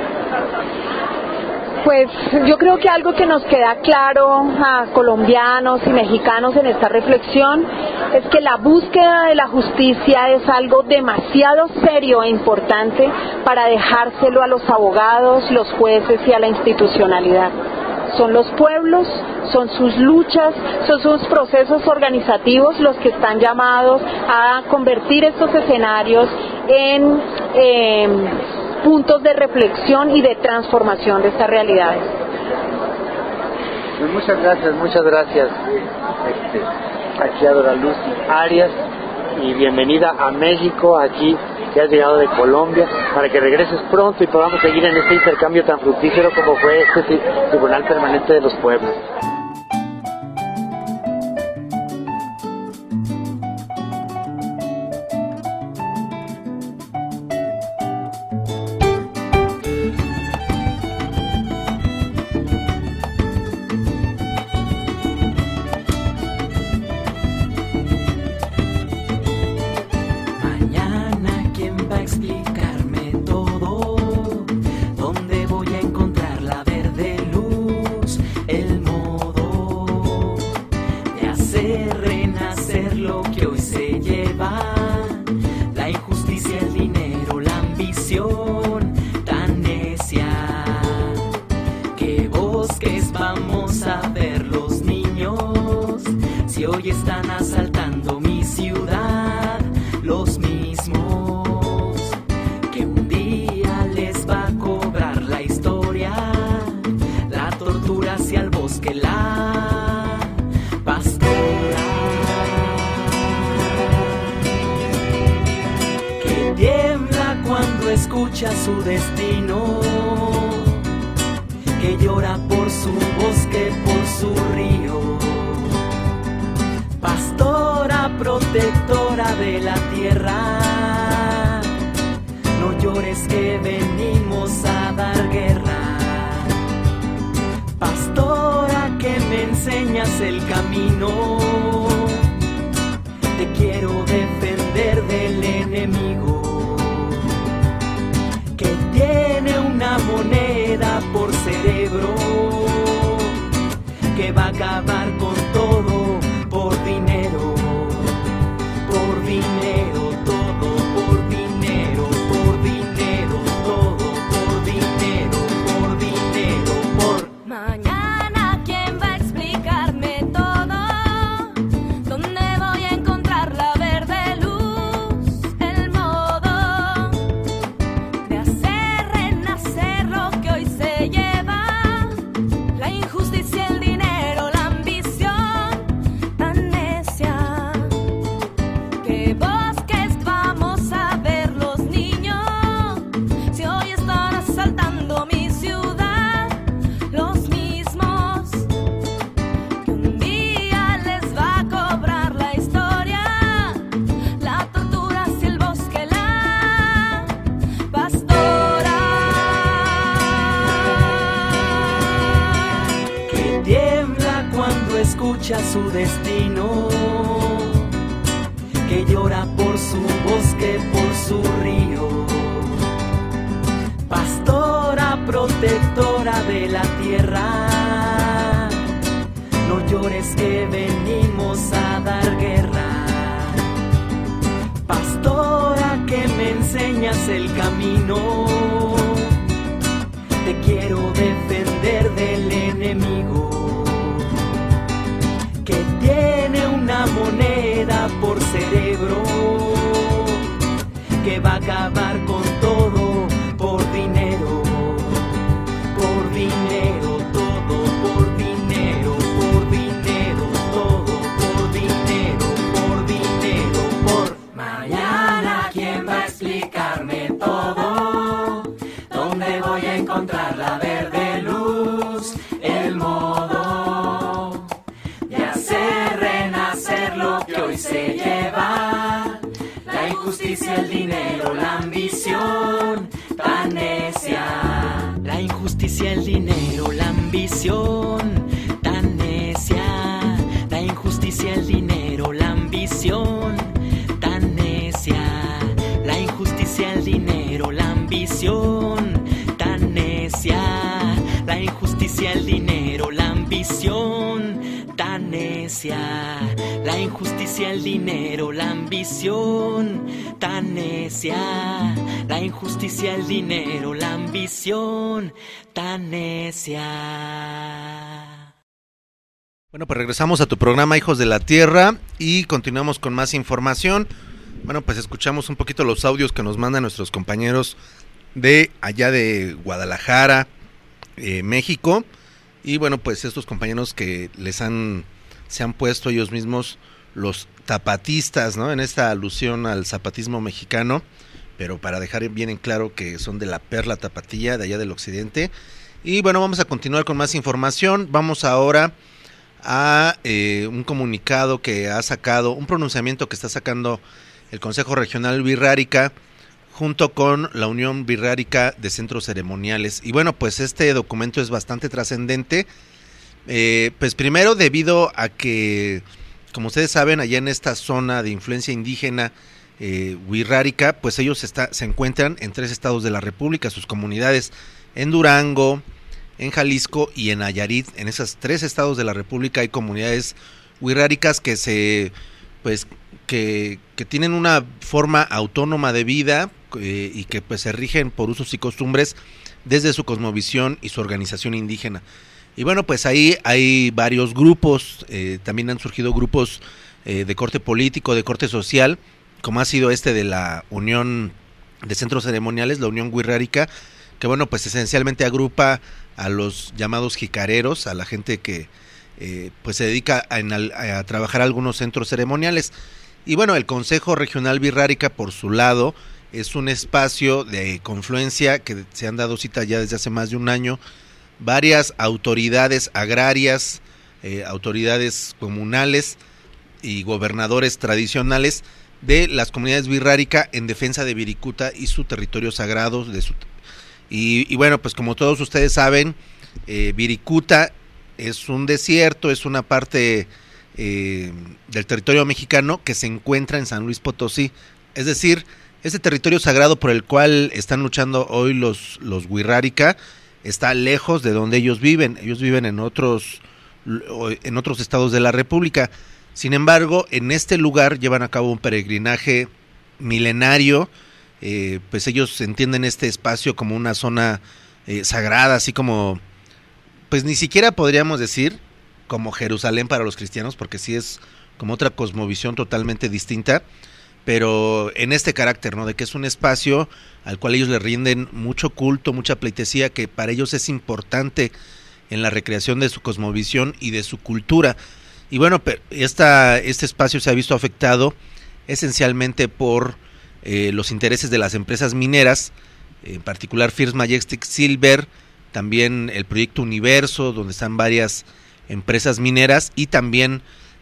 Pues yo creo que algo que nos queda claro a colombianos y mexicanos en esta reflexión es que la búsqueda de la justicia es algo demasiado serio e importante para dejárselo a los abogados, los jueces y a la institucionalidad. Son los pueblos, son sus luchas, son sus procesos organizativos los que están llamados a convertir estos escenarios en eh, puntos de reflexión y de transformación de estas realidades. Pues muchas gracias, muchas gracias este, aquí a Dora Luz Arias, y bienvenida a México, aquí que has llegado de Colombia, para que regreses pronto y podamos seguir en este intercambio tan fructífero como fue este Tribunal Permanente de los Pueblos. Escucha su destino, que llora por su bosque, por su río. Pastora protectora de la tierra, no llores que venimos a dar guerra. Pastora que me enseñas el camino, te quiero defender del enemigo. Tiene una moneda por cerebro que va a acabar con todo por dinero, por dinero, todo por dinero, por dinero, todo por dinero, por dinero, por... Mañana, ¿quién va a explicarme todo? ¿Dónde voy a encontrar la verde luz? El modo de hacer renacer lo que hoy se lleva, la injusticia, el dinero, la ambición tan necia. ¿Qué bosques vamos a ver los niños si hoy están asaltando mi ciudad? Los mismos que un día les va a cobrar la historia, la tortura hacia el bosque, la pastora. Que tiembla cuando escucha su destino, que llora por su bosque, por su río. Pastora protectora de la tierra, no llores que venimos a dar guerra. Pastora que me enseñas el camino, te quiero defender del enemigo. Que tiene una moneda por cerebro que va a acabar con todo por dinero, por dinero, todo por dinero, por dinero, todo por dinero, por dinero, por... Mañana, ¿quién va a explicarme todo? ¿Dónde voy a encontrar la verde luz? El modo de hacer renacer lo que hoy se lleva, la injusticia, el dinero, la ambición tan necia. La injusticia, el dinero, la ambición tan necia. La injusticia, el dinero, la ambición tan necia. La injusticia ambición tan necia, la injusticia, el dinero, la ambición tan necia, la injusticia, el dinero, la ambición tan necia, la injusticia, el dinero, la ambición tan necia. Bueno, pues regresamos a tu programa Hijos de la Tierra y continuamos con más información. Bueno, pues escuchamos un poquito los audios que nos mandan nuestros compañeros de allá de Guadalajara, eh, México. Y bueno, pues estos compañeros que les han, se han puesto ellos mismos los tapatistas, ¿no? En esta alusión al zapatismo mexicano, pero para dejar bien en claro que son de la perla tapatía de allá del occidente. Y bueno, vamos a continuar con más información. Vamos ahora a eh, un comunicado que ha sacado, un pronunciamiento que está sacando el Consejo Regional Birrárica junto con la Unión Birrárica de Centros Ceremoniales. Y bueno, pues este documento es bastante trascendente, eh, pues primero debido a que, como ustedes saben, allá en esta zona de influencia indígena eh, birrárica, pues ellos está, se encuentran en tres estados de la República, sus comunidades en Durango, en Jalisco y en Nayarit. En esos tres estados de la República hay comunidades birráricas que se, pues, que, que tienen una forma autónoma de vida eh, y que pues se rigen por usos y costumbres desde su cosmovisión y su organización indígena. Y bueno, pues ahí hay varios grupos, eh, también han surgido grupos eh, de corte político, de corte social, como ha sido este de la Unión de Centros Ceremoniales, la Unión Birrárica, que bueno, pues esencialmente agrupa a los llamados jicareros, a la gente que eh, pues se dedica a, a, a trabajar algunos centros ceremoniales. Y bueno, el Consejo Regional Birrárica, por su lado, es un espacio de confluencia que se han dado cita ya desde hace más de un año, varias autoridades agrarias, eh, autoridades comunales y gobernadores tradicionales de las comunidades birrárica en defensa de Virikuta y su territorio sagrado, de su Y, y bueno, pues como todos ustedes saben, eh, Virikuta es un desierto, es una parte eh, del territorio mexicano que se encuentra en San Luis Potosí. Es decir, ese territorio sagrado por el cual están luchando hoy los, los birrárica está lejos de donde ellos viven. Ellos viven en otros, en otros estados de la República. Sin embargo, en este lugar llevan a cabo un peregrinaje milenario. Eh, pues ellos entienden este espacio como una zona eh, sagrada, así como, pues ni siquiera podríamos decir como Jerusalén para los cristianos, porque sí es como otra cosmovisión totalmente distinta, pero en este carácter, ¿no? De que es un espacio al cual ellos le rinden mucho culto, mucha pleitesía, que para ellos es importante en la recreación de su cosmovisión y de su cultura. Y bueno, esta, este espacio se ha visto afectado esencialmente por Eh, los intereses de las empresas mineras, en particular First Majestic Silver, también el proyecto Universo, donde están varias empresas mineras, y también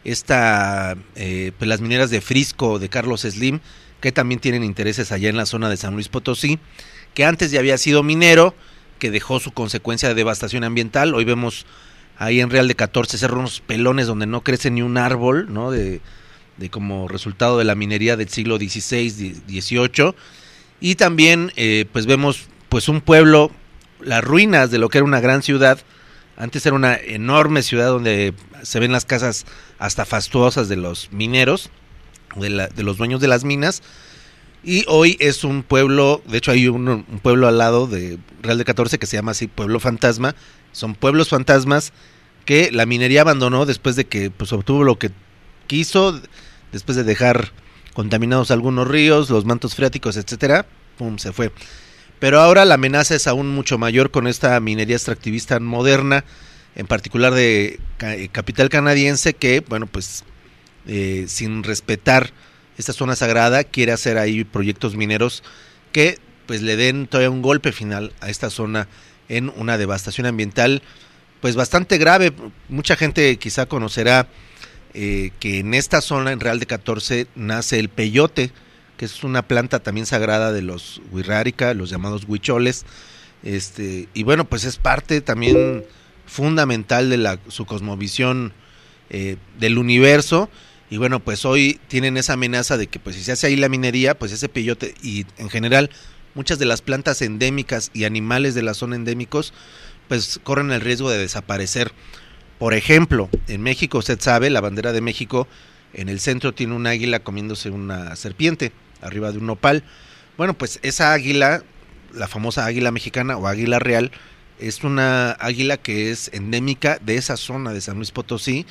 esta, eh, pues las mineras de Frisco, de Carlos Slim, que también tienen intereses allá en la zona de San Luis Potosí, que antes ya había sido minero, que dejó su consecuencia de devastación ambiental. Hoy vemos ahí en Real de catorce cerros pelones donde no crece ni un árbol, ¿no? De de como resultado de la minería del siglo dieciséis, dieciocho, y también eh, pues vemos pues un pueblo, las ruinas de lo que era una gran ciudad. Antes era una enorme ciudad donde se ven las casas hasta fastuosas de los mineros, de, la, de los dueños de las minas, y hoy es un pueblo, de hecho hay un, un pueblo al lado de Real de catorce que se llama así Pueblo Fantasma. Son pueblos fantasmas que la minería abandonó después de que pues obtuvo lo que quiso, después de dejar contaminados algunos ríos, los mantos freáticos, etcétera, pum, se fue. Pero ahora la amenaza es aún mucho mayor con esta minería extractivista moderna, en particular de capital canadiense, que, bueno, pues eh, sin respetar esta zona sagrada, quiere hacer ahí proyectos mineros que pues le den todavía un golpe final a esta zona en una devastación ambiental pues bastante grave. Mucha gente quizá conocerá eh, que en esta zona, en Real de catorce, nace el peyote, que es una planta también sagrada de los birrárica, los llamados huicholes, este, y bueno, pues es parte también fundamental de la su cosmovisión eh, del universo. Y bueno, pues hoy tienen esa amenaza de que pues si se hace ahí la minería, pues ese peyote y en general muchas de las plantas endémicas y animales de la zona endémicos pues corren el riesgo de desaparecer. Por ejemplo, en México, usted sabe, la bandera de México en el centro tiene un águila comiéndose una serpiente arriba de un nopal. Bueno, pues esa águila, la famosa águila mexicana o águila real, es una águila que es endémica de esa zona de San Luis Potosí,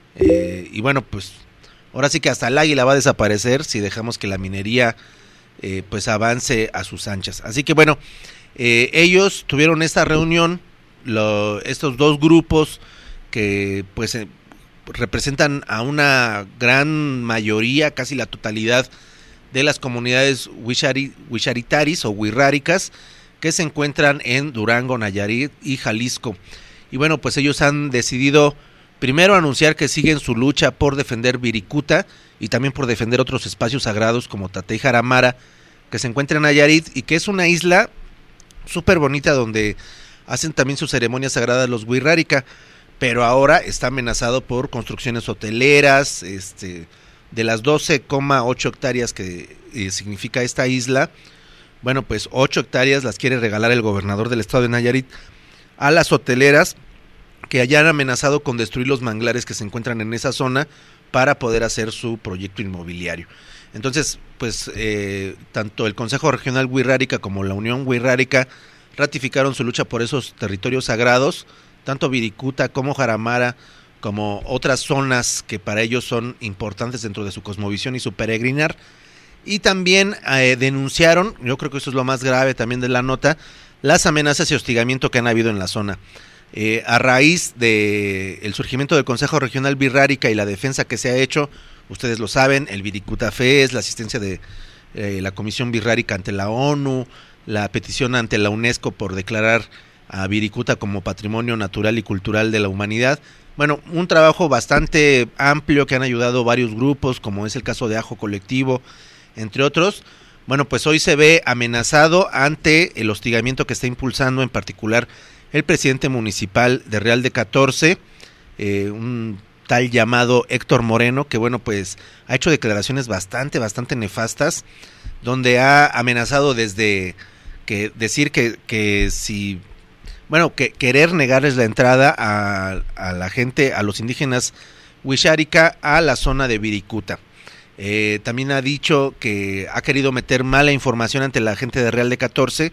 eh, y bueno, pues ahora sí que hasta el águila va a desaparecer si dejamos que la minería eh, pues avance a sus anchas. Así que bueno, eh, ellos tuvieron esta reunión, lo, estos dos grupos que pues eh, representan a una gran mayoría, casi la totalidad de las comunidades Wixari, Wixaritaris o Wixárikas que se encuentran en Durango, Nayarit y Jalisco. Y bueno, pues ellos han decidido primero anunciar que siguen su lucha por defender Viricuta y también por defender otros espacios sagrados como Tatey Jaramara, que se encuentra en Nayarit y que es una isla súper bonita donde hacen también sus ceremonias sagradas los Wixárika, pero ahora está amenazado por construcciones hoteleras. Este, de las doce coma ocho hectáreas que eh, significa esta isla, bueno, pues ocho hectáreas las quiere regalar el gobernador del estado de Nayarit a las hoteleras que hayan amenazado con destruir los manglares que se encuentran en esa zona para poder hacer su proyecto inmobiliario. Entonces, pues eh, tanto el Consejo Regional Wixárika como la Unión Wixárika ratificaron su lucha por esos territorios sagrados, tanto Viricuta como Jaramara, como otras zonas que para ellos son importantes dentro de su cosmovisión y su peregrinar. Y también eh, denunciaron, yo creo que eso es lo más grave también de la nota, las amenazas y hostigamiento que han habido en la zona. Eh, a raíz de el surgimiento del Consejo Regional Wixárika y la defensa que se ha hecho, ustedes lo saben, el Viricuta Fest, la asistencia de eh, la Comisión Wixárika ante la ONU, la petición ante la UNESCO por declarar a Viricuta como Patrimonio Natural y Cultural de la Humanidad. Bueno, un trabajo bastante amplio que han ayudado varios grupos, como es el caso de Ajo Colectivo, entre otros. Bueno, pues hoy se ve amenazado ante el hostigamiento que está impulsando en particular el presidente municipal de Real de catorce, eh, un tal llamado Héctor Moreno, que bueno, pues ha hecho declaraciones bastante, bastante nefastas, donde ha amenazado desde que decir que, que si, bueno, que querer negarles la entrada a, a la gente, a los indígenas Wixárika a la zona de Viricuta. Eh, también ha dicho que ha querido meter mala información ante la gente de Real de catorce,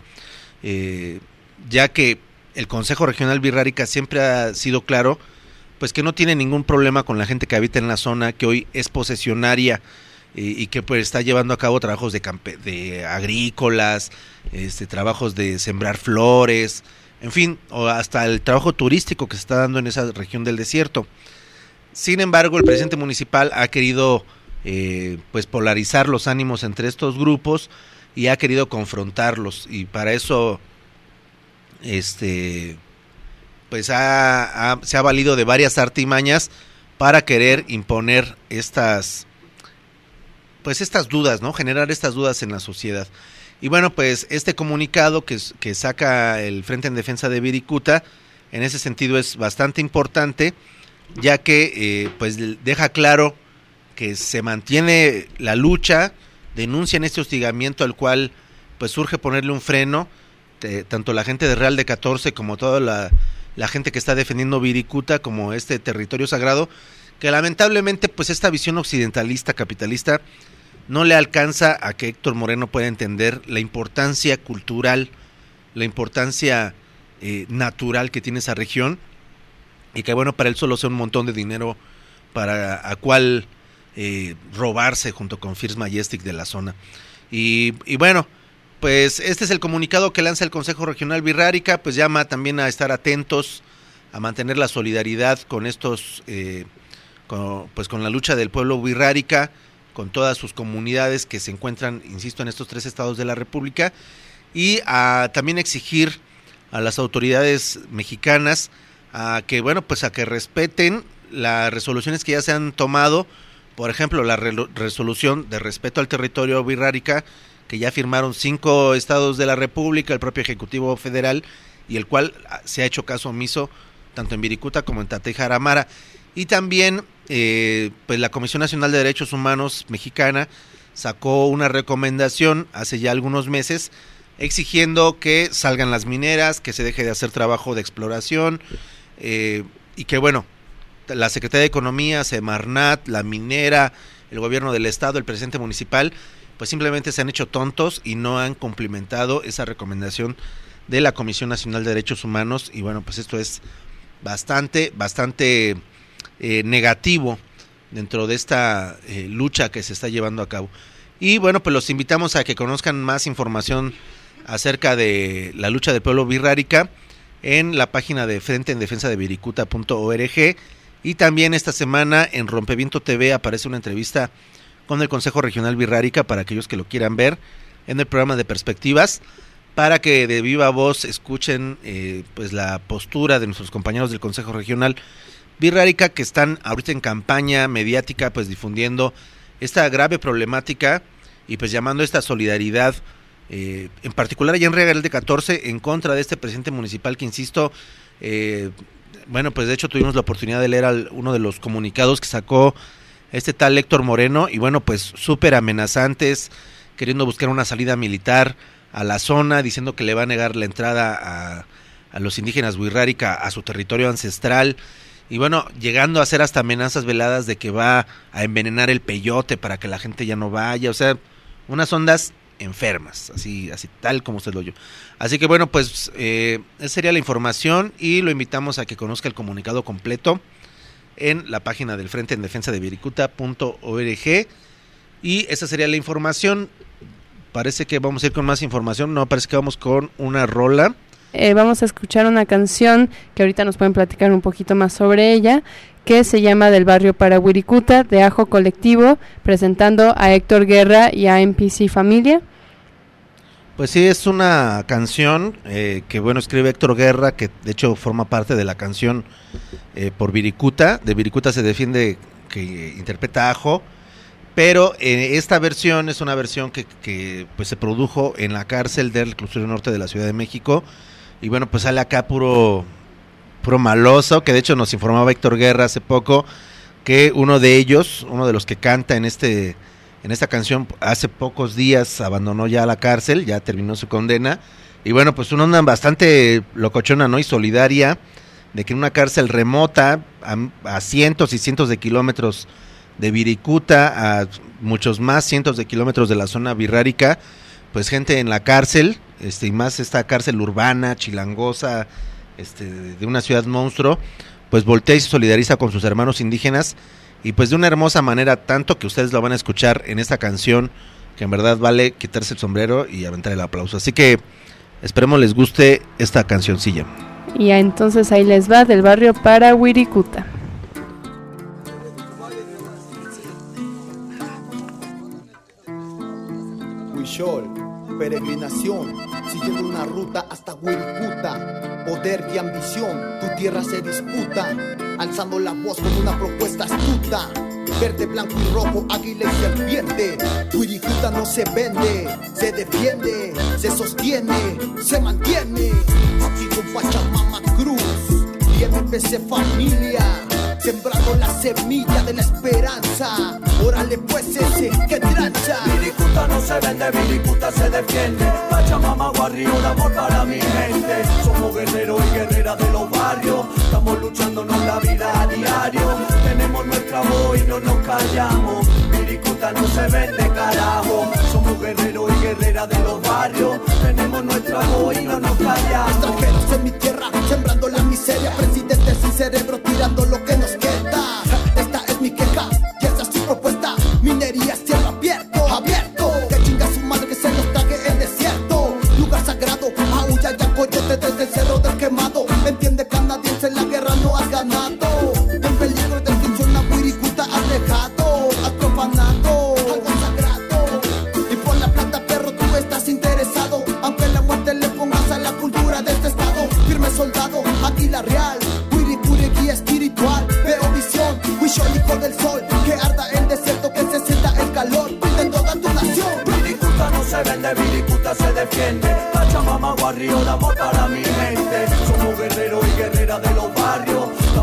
eh, ya que el Consejo Regional Wixárika siempre ha sido claro, pues que no tiene ningún problema con la gente que habita en la zona, que hoy es posesionaria eh, y que pues está llevando a cabo trabajos de, campe de agrícolas, este, trabajos de sembrar flores, en fin, o hasta el trabajo turístico que se está dando en esa región del desierto. Sin embargo, el presidente municipal ha querido eh, pues polarizar los ánimos entre estos grupos y ha querido confrontarlos, y para eso este pues ha, ha, se ha valido de varias artimañas para querer imponer estas pues estas dudas, ¿no? Generar estas dudas en la sociedad. Y bueno, pues este comunicado que, que saca el Frente en Defensa de Viricuta, en ese sentido es bastante importante, ya que eh, pues deja claro que se mantiene la lucha, denuncian este hostigamiento al cual pues surge ponerle un freno, de, tanto la gente de Real de catorce como toda la, la gente que está defendiendo Viricuta como este territorio sagrado, que lamentablemente pues esta visión occidentalista, capitalista, no le alcanza a que Héctor Moreno pueda entender la importancia cultural, la importancia eh, natural que tiene esa región, y que bueno, para él solo sea un montón de dinero para a cual eh, robarse junto con First Majestic de la zona. Y, y bueno, pues este es el comunicado que lanza el Consejo Regional Wixárika, pues llama también a estar atentos, a mantener la solidaridad con estos, eh, con, pues con la lucha del pueblo Wixárika, con todas sus comunidades que se encuentran, insisto, en estos tres estados de la República, y a también exigir a las autoridades mexicanas a que, bueno, pues a que respeten las resoluciones que ya se han tomado, por ejemplo, la re resolución de respeto al territorio Wixárika, que ya firmaron cinco estados de la República, el propio Ejecutivo Federal, y el cual se ha hecho caso omiso tanto en Viricuta como en Tatey Jaramara. Y también eh, pues la Comisión Nacional de Derechos Humanos mexicana sacó una recomendación hace ya algunos meses exigiendo que salgan las mineras, que se deje de hacer trabajo de exploración, eh, y que bueno, la Secretaría de Economía, Semarnat, la minera, el gobierno del estado, el presidente municipal, pues simplemente se han hecho tontos y no han cumplimentado esa recomendación de la Comisión Nacional de Derechos Humanos. Y bueno, pues esto es bastante, bastante eh, negativo dentro de esta eh, lucha que se está llevando a cabo. Y bueno, pues los invitamos a que conozcan más información acerca de la lucha del pueblo birrárica en la página de Frente en Defensa de Viricuta punto org. Y también esta semana en Rompeviento T V aparece una entrevista con el Consejo Regional Birrárica para aquellos que lo quieran ver en el programa de Perspectivas, para que de viva voz escuchen eh, pues la postura de nuestros compañeros del Consejo Regional Birrárica, que están ahorita en campaña mediática, pues difundiendo esta grave problemática y pues llamando a esta solidaridad, eh, en particular allá en Real de catorce, en contra de este presidente municipal que, insisto, eh, bueno, pues de hecho tuvimos la oportunidad de leer al, uno de los comunicados que sacó este tal Héctor Moreno, y bueno, pues súper amenazantes, queriendo buscar una salida militar a la zona, diciendo que le va a negar la entrada a, a los indígenas birrárica a su territorio ancestral, y bueno, llegando a hacer hasta amenazas veladas de que va a envenenar el peyote para que la gente ya no vaya, o sea, unas ondas enfermas, así, así tal como usted lo oyó. Así que bueno, pues eh, esa sería la información, y lo invitamos a que conozca el comunicado completo en la página del Frente en Defensa de Viricuta punto org. Y esa sería la información. Parece que vamos a ir con más información. No, parece que vamos con una rola. Eh, vamos a escuchar una canción que ahorita nos pueden platicar un poquito más sobre ella, que se llama Del Barrio para Wiricuta, de Ajo Colectivo, presentando a Héctor Guerra y a M P C Familia. Pues sí, es una canción eh, que bueno escribe Héctor Guerra, que de hecho forma parte de la canción eh, por Viricuta. De Viricuta se defiende, que interpreta Ajo, pero eh, esta versión es una versión que, que pues se produjo en la cárcel del Reclusorio Norte de la Ciudad de México, y bueno, pues sale acá puro, puro maloso, que de hecho nos informaba Héctor Guerra hace poco, que uno de ellos, uno de los que canta en este... en esta canción, hace pocos días abandonó ya la cárcel, ya terminó su condena, y bueno, pues una onda bastante locochona, ¿no? Y solidaria, de que en una cárcel remota, a, a cientos y cientos de kilómetros de Viricuta, a muchos más cientos de kilómetros de la zona birrárica, pues gente en la cárcel, este y más esta cárcel urbana, chilangosa, este de una ciudad monstruo, pues voltea y se solidariza con sus hermanos indígenas, y pues de una hermosa manera, tanto que ustedes lo van a escuchar en esta canción, que en verdad vale quitarse el sombrero y aventar el aplauso. Así que esperemos les guste esta cancioncilla. Y entonces ahí les va, Del Barrio para Wiricuta. Huichol, peregrinación, siguiendo una ruta hasta Wiricuta. Poder y ambición, tu tierra se disputa, alzando la voz con una propuesta astuta. Verde, blanco y rojo, águila y serpiente. Wiricuta no se vende, se defiende, se sostiene, se mantiene. Aquí con Pachamama Cruz y M P C Familia, sembrando la semilla de la esperanza. Órale pues ese, que tranza. Viricuta no se vende, Viricuta se defiende. Pachamama Guarrio, un amor para mi gente. Somos guerreros y guerreras de los barrios, estamos luchándonos la vida a diario. Tenemos nuestra voz y no nos callamos. Viricuta no se vende, carajo. Somos guerreros y guerreras de los barrios, tenemos nuestra voz y no nos callamos. Extranjeros en mi tierra, sembrando la miseria. Presidentes sin cerebro, tirando lo que nos queda. Esta es mi queja y esta es su propuesta. Minería es cielo abierto, abierto. Que chinga su madre que se nos trague el desierto. Lugar sagrado, aúlla y coyote desde el cerro del quemado. Entiende canadiense, la guerra no has ganado. En peligro de extinción a Wiricuta has dejado, has profanado algo sagrado. Y por la plata, perro, tú estás interesado. Aunque la muerte le pongas a la cultura de este estado. Firme soldado, águila real, Wiricure guía espiritual. Veo visión, Huichol hijo del sol. Que arda el desierto, que se sienta el calor de toda tu nación. Viricuta no se vende, Viricuta se defiende. Pachamama Guarrio, un amor para mi gente. Somos guerreros y guerreras de los barrios, estamos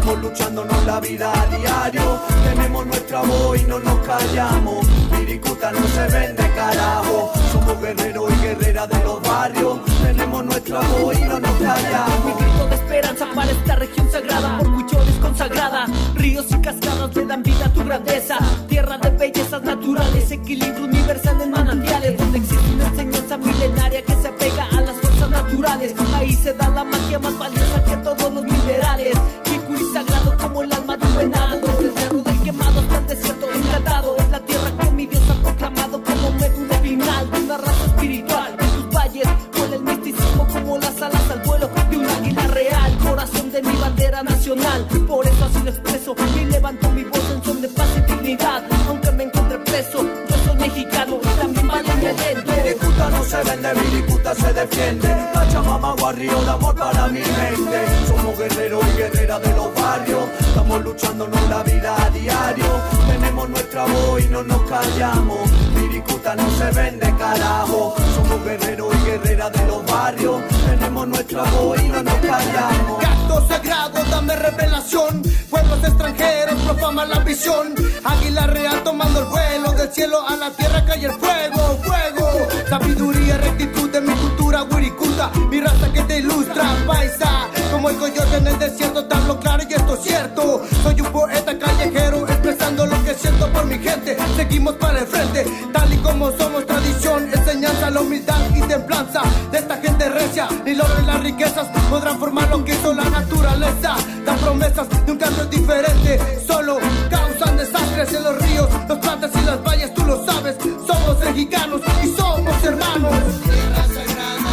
estamos luchándonos la vida a diario. Tenemos nuestra voz y no nos callamos. Viricuta no se vende, carajo. Somos guerreros y guerreras de los barrios. Tenemos nuestra voz y no nos callamos. Mi grito de esperanza para esta región sagrada, por Huicholes consagrada. Ríos y cascadas le dan vida a tu grandeza. Tierra de bellezas naturales, equilibrio universal en manantiales, donde existe una enseñanza milenaria que se apega a las fuerzas naturales. Ahí se da la magia más valiosa que todos los minerales. Kikuri sagrado como el alma de un venado. Desde el cerro del quemado hasta el desierto encantado. Es la tierra que mi Dios ha proclamado como médula final de una raza espiritual. En sus valles vuela el misticismo como las alas al vuelo de un águila real. Corazón de mi bandera nacional, por eso así lo expreso y levanto mi voz en son de paz y dignidad. Aunque me encuentre preso, yo soy mexicano y también vale mi aliento. Viricuta no se vende, Viricuta se defiende. Pachamama, guarrío de amor para mi mente. Somos guerreros y guerreras de los barrios. Estamos luchándonos la vida a diario. Tenemos nuestra voz y no nos callamos. Viricuta no se vende, carajo. Somos guerreros y guerreras de los barrios. Tenemos nuestra voz y no nos callamos. Canto sagrado, dame revelación. Pueblos extranjeros profaman la visión. Águila real tomando el vuelo. Del cielo a la tierra cae el fuego, fuego. Sabiduría, rectitud de mi cultura, Wirikuta. Mi raza que te ilustra, paisa. Como el coyote en el desierto, te hablo claro y esto es cierto. Soy un poeta callejero expresando lo que siento por mi gente. Seguimos para el frente, tal y como somos tradición. Enseñanza, la humildad y templanza de esta gente recia. Ni el oro ni las riquezas podrán formar lo que hizo la naturaleza. Dan promesas de un cambio diferente, solo causan desastres en los ríos, los plantas y las valles, tú lo sabes. Somos mexicanos y somos hermanos. Tierra sagrada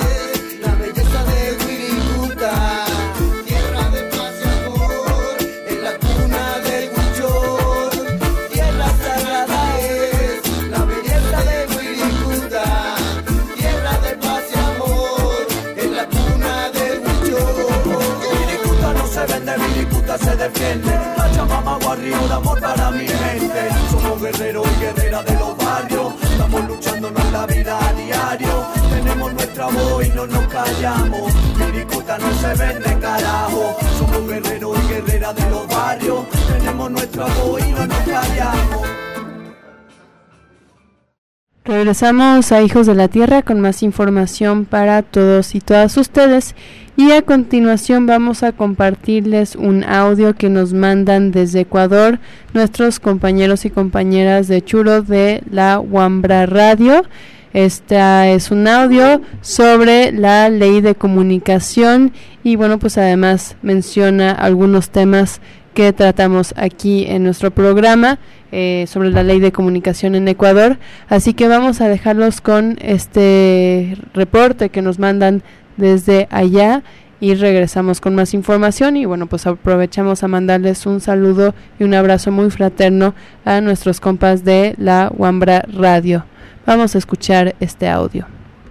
es la belleza de Wirikuta. Tierra de paz y amor, en la cuna del Huichol. Tierra sagrada es la belleza de Wirikuta. Tierra de paz y amor, en la cuna del Huichol. Viricuta no se vende, Viricuta se defiende. Pachamama, guarrío de amor para mi gente. Somos guerreros y guerreras de los barrios. Estamos luchándonos la vida a diario. Tenemos nuestra voz y no nos callamos. Viricuta no se vende, carajo. Somos guerreros y guerreras de los barrios. Tenemos nuestra voz y no nos callamos. Regresamos a Hijos de la Tierra con más información para todos y todas ustedes, y a continuación vamos a compartirles un audio que nos mandan desde Ecuador nuestros compañeros y compañeras de Churo de la Wambra Radio. Este es un audio sobre la ley de comunicación y bueno, pues además menciona algunos temas que tratamos aquí en nuestro programa eh, sobre la ley de comunicación en Ecuador, así que vamos a dejarlos con este reporte que nos mandan desde allá y regresamos con más información. Y bueno, pues aprovechamos a mandarles un saludo y un abrazo muy fraterno a nuestros compas de la Wambra Radio. Vamos a escuchar este audio.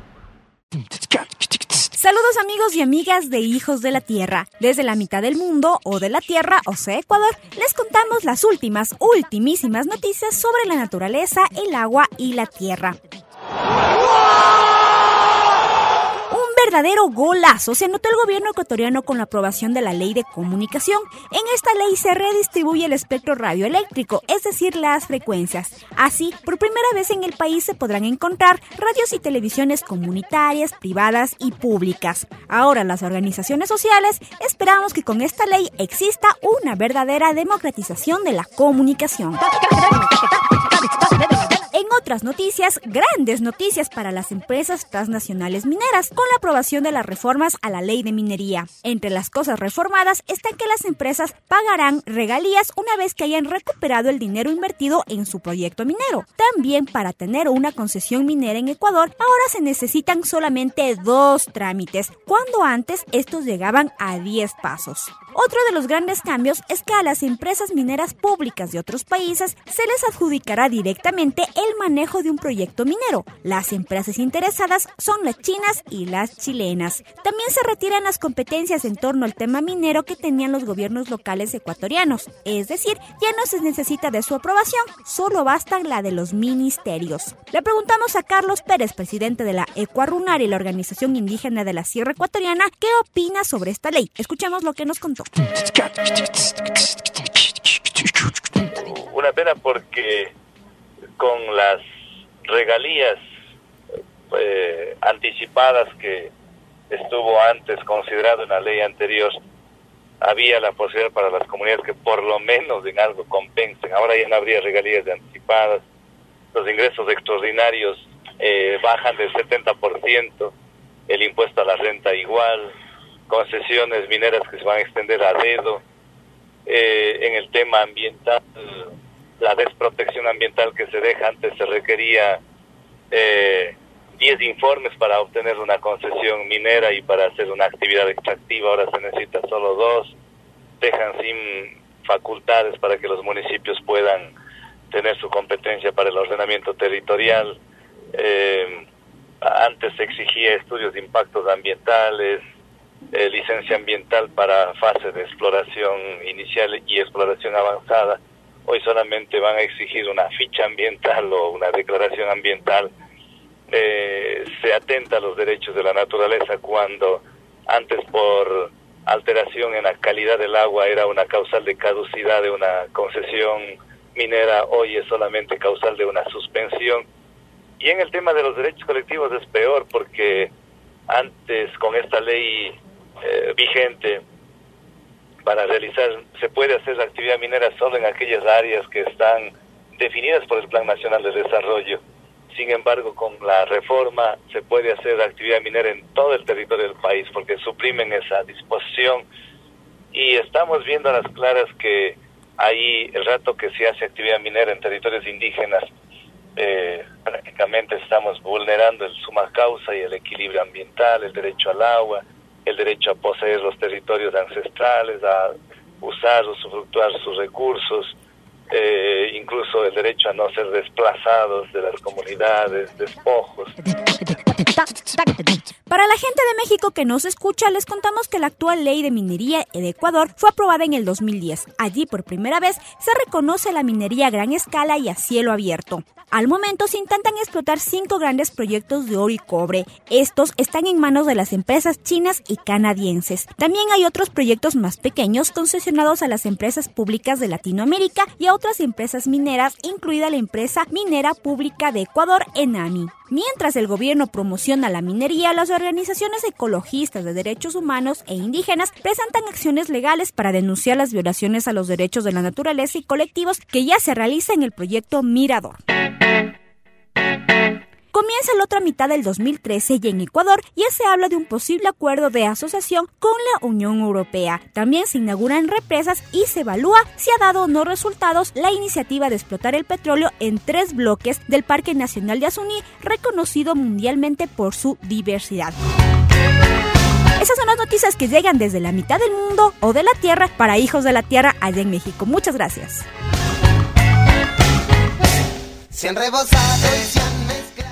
Saludos amigos y amigas de Hijos de la Tierra. Desde la mitad del mundo o de la Tierra, o sea Ecuador, les contamos las últimas, ultimísimas noticias sobre la naturaleza, el agua y la tierra. Un verdadero golazo se anotó el gobierno ecuatoriano con la aprobación de la ley de comunicación. En esta ley se redistribuye el espectro radioeléctrico, es decir, las frecuencias. Así, por primera vez en el país se podrán encontrar radios y televisiones comunitarias, privadas y públicas. Ahora las organizaciones sociales esperamos que con esta ley exista una verdadera democratización de la comunicación. En otras noticias, grandes noticias para las empresas transnacionales mineras con la aprobación de las reformas a la ley de minería. Entre las cosas reformadas están que las empresas pagarán regalías una vez que hayan recuperado el dinero invertido en su proyecto minero. También para tener una concesión minera en Ecuador, ahora se necesitan solamente dos trámites, cuando antes estos llegaban a diez pasos. Otro de los grandes cambios es que a las empresas mineras públicas de otros países se les adjudicará directamente el el manejo de un proyecto minero. Las empresas interesadas son las chinas y las chilenas. También se retiran las competencias en torno al tema minero que tenían los gobiernos locales ecuatorianos. Es decir, ya no se necesita de su aprobación, solo basta la de los ministerios. Le preguntamos a Carlos Pérez, presidente de la Ecuarrunar y la Organización Indígena de la Sierra Ecuatoriana, qué opina sobre esta ley. Escuchemos lo que nos contó. Una pena porque con las regalías eh, anticipadas que estuvo antes considerado en la ley anterior, había la posibilidad para las comunidades que por lo menos en algo compensen. Ahora ya no habría regalías anticipadas, los ingresos extraordinarios eh, bajan del setenta por ciento, el impuesto a la renta igual, concesiones mineras que se van a extender a dedo. Eh, en el tema ambiental, la desprotección ambiental que se deja, antes se requería eh, diez informes para obtener una concesión minera y para hacer una actividad extractiva, ahora se necesita solo dos, dejan sin facultades para que los municipios puedan tener su competencia para el ordenamiento territorial. Eh, antes se exigía estudios de impactos ambientales, Eh, licencia ambiental para fase de exploración inicial y exploración avanzada. Hoy solamente van a exigir una ficha ambiental o una declaración ambiental. Eh, se atenta a los derechos de la naturaleza cuando antes por alteración en la calidad del agua era una causal de caducidad de una concesión minera, hoy es solamente causal de una suspensión. Y en el tema de los derechos colectivos es peor porque antes con esta ley Eh, vigente para realizar, se puede hacer la actividad minera solo en aquellas áreas que están definidas por el Plan Nacional de Desarrollo. Sin embargo, con la reforma se puede hacer la actividad minera en todo el territorio del país porque suprimen esa disposición y estamos viendo a las claras que ahí el rato que se hace actividad minera en territorios indígenas eh, prácticamente estamos vulnerando el suma causa y el equilibrio ambiental, el derecho al agua, el derecho a poseer los territorios ancestrales, a usar o usufructuar sus recursos, eh, incluso el derecho a no ser desplazados de las comunidades, despojos. Para la gente de México que nos escucha, les contamos que la actual ley de minería de Ecuador fue aprobada en el dos mil diez. Allí, por primera vez, se reconoce la minería a gran escala y a cielo abierto. Al momento se intentan explotar cinco grandes proyectos de oro y cobre. Estos están en manos de las empresas chinas y canadienses. También hay otros proyectos más pequeños concesionados a las empresas públicas de Latinoamérica y a otras empresas mineras, incluida la empresa minera pública de Ecuador, ENAMI. Mientras el gobierno promociona la minería, las organizaciones ecologistas de derechos humanos e indígenas presentan acciones legales para denunciar las violaciones a los derechos de la naturaleza y colectivos que ya se realiza en el proyecto Mirador. Comienza la otra mitad del dos mil trece y en Ecuador ya se habla de un posible acuerdo de asociación con la Unión Europea. También se inauguran represas y se evalúa si ha dado o no resultados la iniciativa de explotar el petróleo en tres bloques del Parque Nacional de Asuní, reconocido mundialmente por su diversidad. Esas son las noticias que llegan desde la mitad del mundo o de la Tierra para Hijos de la Tierra allá en México. Muchas gracias. Se han rebosado y se han mezclado.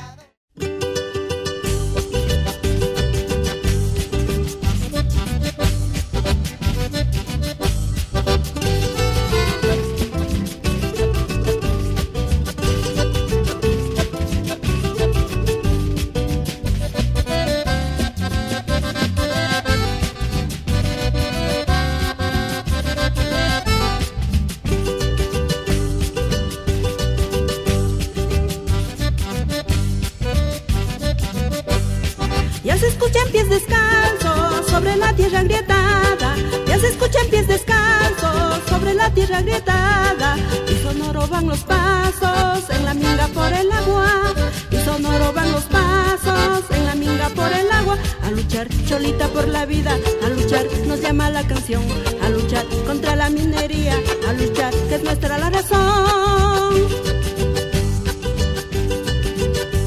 Ya se escuchan pies descalzos sobre la tierra agrietada. Ya se escuchan pies descalzos sobre la tierra agrietada. Y sonoro van los pasos en la minga por el agua. Y sonoro van los pasos en la minga por el agua. A luchar, cholita, por la vida. A luchar, nos llama la canción. A luchar contra la minería. A luchar, que es nuestra la razón.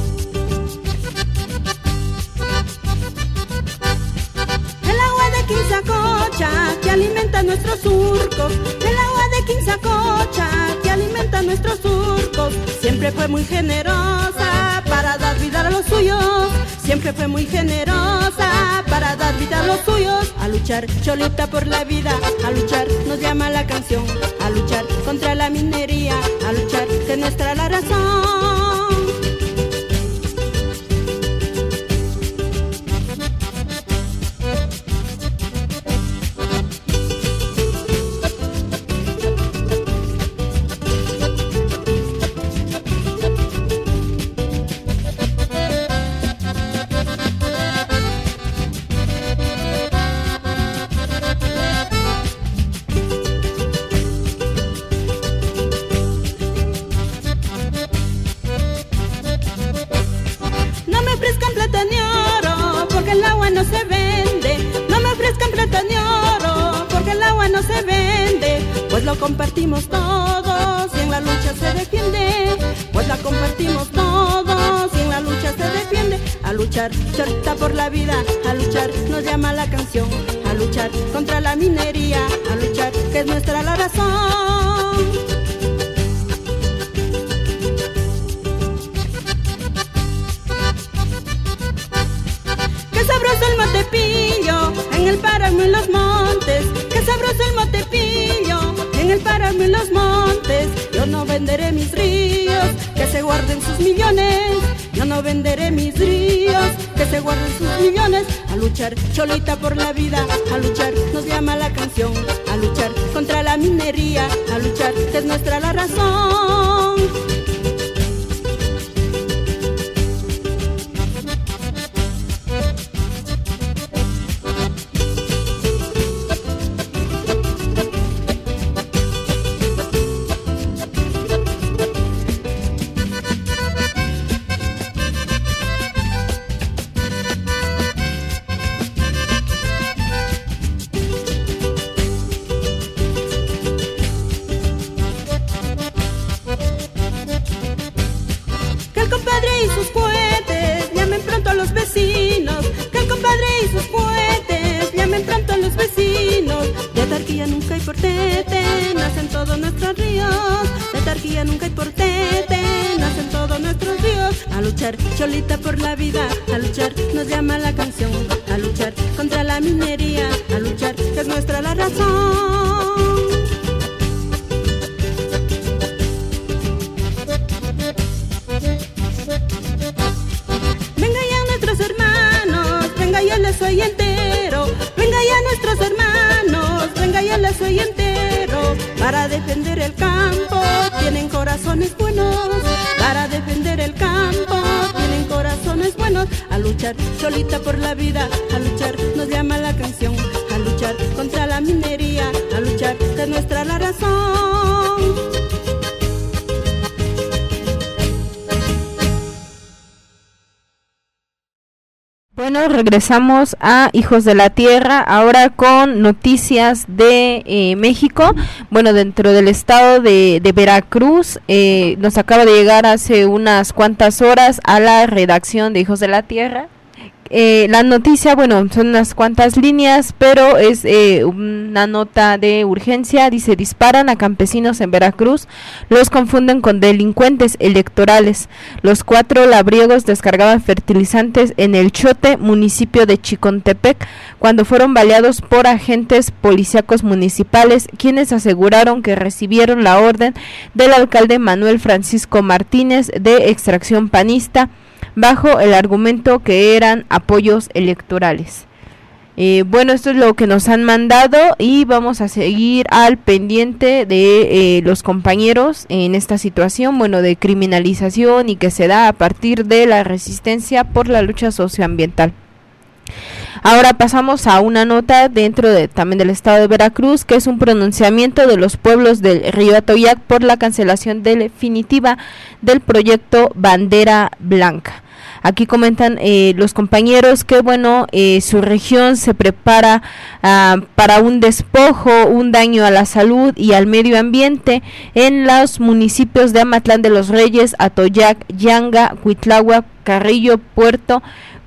quince Quinzacocha que alimenta nuestros surcos, el agua de Quinzacocha que alimenta nuestros surcos. Siempre fue muy generosa para dar vida a los suyos, siempre fue muy generosa para dar vida a los suyos. A luchar, Cholita, por la vida, a luchar nos llama la canción, a luchar contra la minería, a luchar que es nuestra la razón. No se vende, no me ofrezcan plata ni oro, porque el agua no se vende, pues lo compartimos todos y en la lucha se defiende, pues la compartimos todos y en la lucha se defiende. A luchar, Cholita, por la vida, a luchar nos llama la canción, a luchar contra la minería, a luchar que es nuestra la razón. Sabroso el motepillo en el páramo y los montes, qué sabroso el motepillo en el páramo y los montes. Yo no venderé mis ríos, que se guarden sus millones. Yo no venderé mis ríos, que se guarden sus millones. A luchar, Cholita, por la vida, a luchar nos llama la canción, a luchar contra la minería, a luchar que es nuestra la razón. Nunca hay portete, nacen todos nuestros ríos. Letargía nunca hay portete, nacen todos nuestros ríos. A luchar, Cholita, por la vida, a luchar nos llama la canción, a luchar contra la minería, a luchar que es nuestra la razón. Venga ya nuestros hermanos, venga ya les soy entero, venga ya nuestros hermanos, venga ya les soy entero, para defender el campo tienen corazones buenos, para defender el campo tienen corazones buenos. A luchar, Cholita, por la vida, a luchar nos llama la canción, a luchar contra la minería, a luchar que es nuestra la razón. Bueno, regresamos a Hijos de la Tierra, ahora con noticias de eh, México. Bueno, dentro del estado de, de Veracruz, eh, nos acaba de llegar hace unas cuantas horas a la redacción de Hijos de la Tierra. Eh, la noticia, bueno, son unas cuantas líneas, pero es eh, una nota de urgencia. Dice: disparan a campesinos en Veracruz, los confunden con delincuentes electorales. Los cuatro labriegos descargaban fertilizantes en El Chote, municipio de Chicontepec, cuando fueron baleados por agentes policíacos municipales, quienes aseguraron que recibieron la orden del alcalde Manuel Francisco Martínez, de extracción panista, bajo el argumento que eran apoyos electorales. Eh, bueno, esto es lo que nos han mandado y vamos a seguir al pendiente de eh, los compañeros en esta situación, bueno, de criminalización y que se da a partir de la resistencia por la lucha socioambiental. Ahora pasamos a una nota dentro de, también del estado de Veracruz, que es un pronunciamiento de los pueblos del río Atoyac por la cancelación definitiva del proyecto Bandera Blanca. Aquí comentan eh, los compañeros que, bueno, eh, su región se prepara uh, para un despojo, un daño a la salud y al medio ambiente en los municipios de Amatlán de los Reyes, Atoyac, Yanga, Cuitláhuac, Carrillo, Puerto,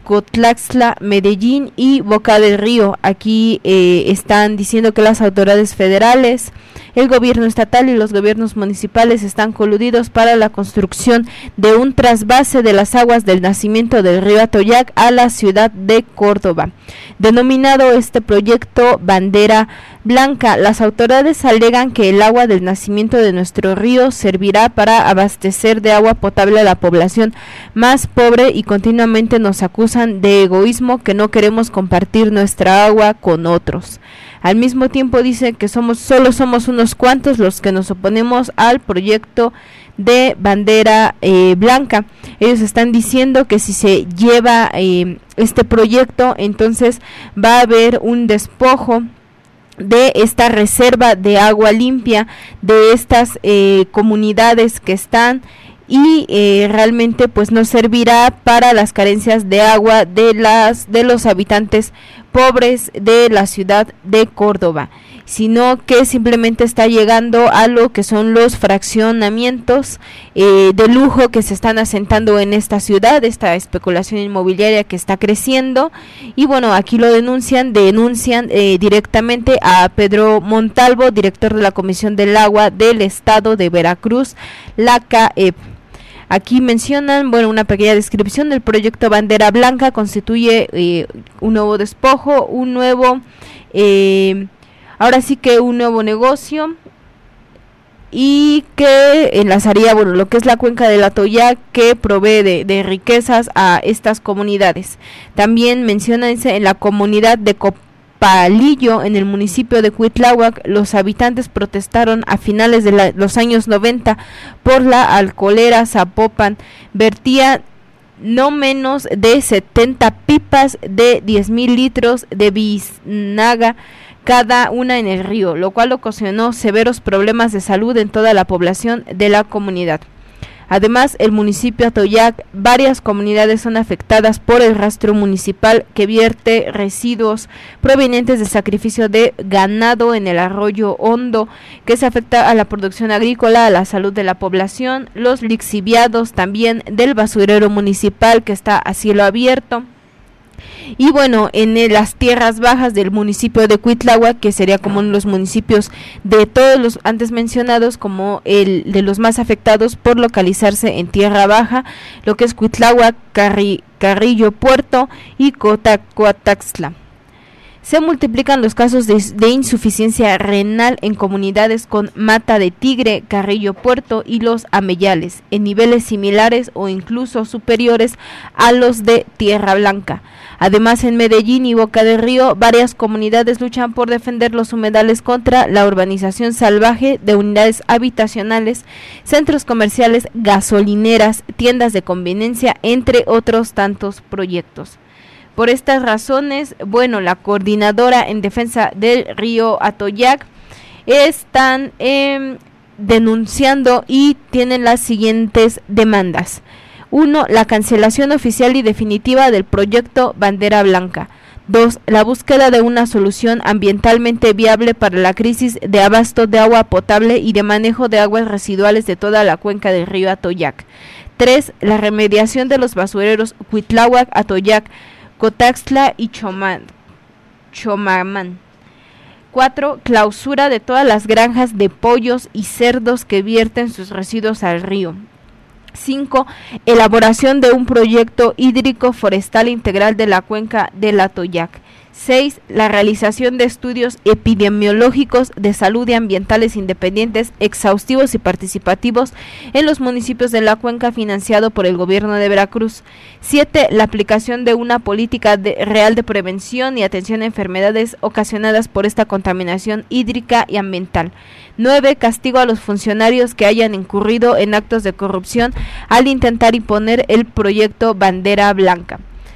Cotlaxtla, Medellín y Boca del Río. Aquí eh, están diciendo que las autoridades federales, el gobierno estatal y los gobiernos municipales están coludidos para la construcción de un trasvase de las aguas del nacimiento del río Atoyac a la ciudad de Córdoba. Denominado este proyecto Bandera Blanca, las autoridades alegan que el agua del nacimiento de nuestro río servirá para abastecer de agua potable a la población más pobre y continuamente nos acusan de egoísmo, que no queremos compartir nuestra agua con otros. Al mismo tiempo dicen que somos solo somos unos cuantos los que nos oponemos al proyecto de Bandera eh, Blanca. Ellos están diciendo que si se lleva eh, este proyecto, entonces va a haber un despojo de esta reserva de agua limpia de estas eh, comunidades que están y eh, realmente pues no servirá para las carencias de agua de las de los habitantes pobres de la ciudad de Córdoba, sino que simplemente está llegando a lo que son los fraccionamientos eh, de lujo que se están asentando en esta ciudad, esta especulación inmobiliaria que está creciendo. Y bueno, aquí lo denuncian, denuncian eh, directamente a Pedro Montalvo, director de la Comisión del Agua del Estado de Veracruz, la C A E P. Aquí mencionan, bueno, una pequeña descripción del proyecto Bandera Blanca. Constituye eh, un nuevo despojo, un nuevo, eh, ahora sí que un nuevo negocio, y que enlazaría, bueno, lo que es la cuenca del Atoyac, que provee de, de riquezas a estas comunidades. También mencionan en la comunidad de Copalillo, en el municipio de Cuitláhuac, los habitantes protestaron a finales de la, los años noventa por la alcoholera Zapopan. Vertía no menos de setenta pipas de diez mil litros de biznaga cada una en el río, lo cual ocasionó severos problemas de salud en toda la población de la comunidad. Además, el municipio Atoyac, varias comunidades son afectadas por el rastro municipal que vierte residuos provenientes del sacrificio de ganado en el arroyo Hondo, que se afecta a la producción agrícola, a la salud de la población, los lixiviados también del basurero municipal que está a cielo abierto. Y bueno, en el, las tierras bajas del municipio de Cuitláhuac, que sería como uno de los municipios de todos los antes mencionados, como el de los más afectados por localizarse en tierra baja, lo que es Cuitláhuac, Carri, Carrillo Puerto y Cotaxtla. Se multiplican los casos de, de insuficiencia renal en comunidades con Mata de Tigre, Carrillo Puerto y Los Ameyales, en niveles similares o incluso superiores a los de Tierra Blanca. Además, en Medellín y Boca del Río, varias comunidades luchan por defender los humedales contra la urbanización salvaje de unidades habitacionales, centros comerciales, gasolineras, tiendas de conveniencia, entre otros tantos proyectos. Por estas razones, bueno, la coordinadora en defensa del río Atoyac están eh, denunciando y tienen las siguientes demandas. Uno, la cancelación oficial y definitiva del proyecto Bandera Blanca. Dos, la búsqueda de una solución ambientalmente viable para la crisis de abasto de agua potable y de manejo de aguas residuales de toda la cuenca del río Atoyac. Tres, la remediación de los basureros Cuitláhuac, Atoyac, Cotaxtla y Chomán. Chomamán. Cuatro, clausura de todas las granjas de pollos y cerdos que vierten sus residuos al río. Cinco, elaboración de un proyecto hídrico forestal integral de la cuenca del Atoyac. Seis, la realización de estudios epidemiológicos de salud y ambientales independientes, exhaustivos y participativos en los municipios de la cuenca, financiado por el gobierno de Veracruz. Siete, la aplicación de una política de, real de prevención y atención a enfermedades ocasionadas por esta contaminación hídrica y ambiental. Nueve, castigo a los funcionarios que hayan incurrido en actos de corrupción al intentar imponer el proyecto Bandera Blanca.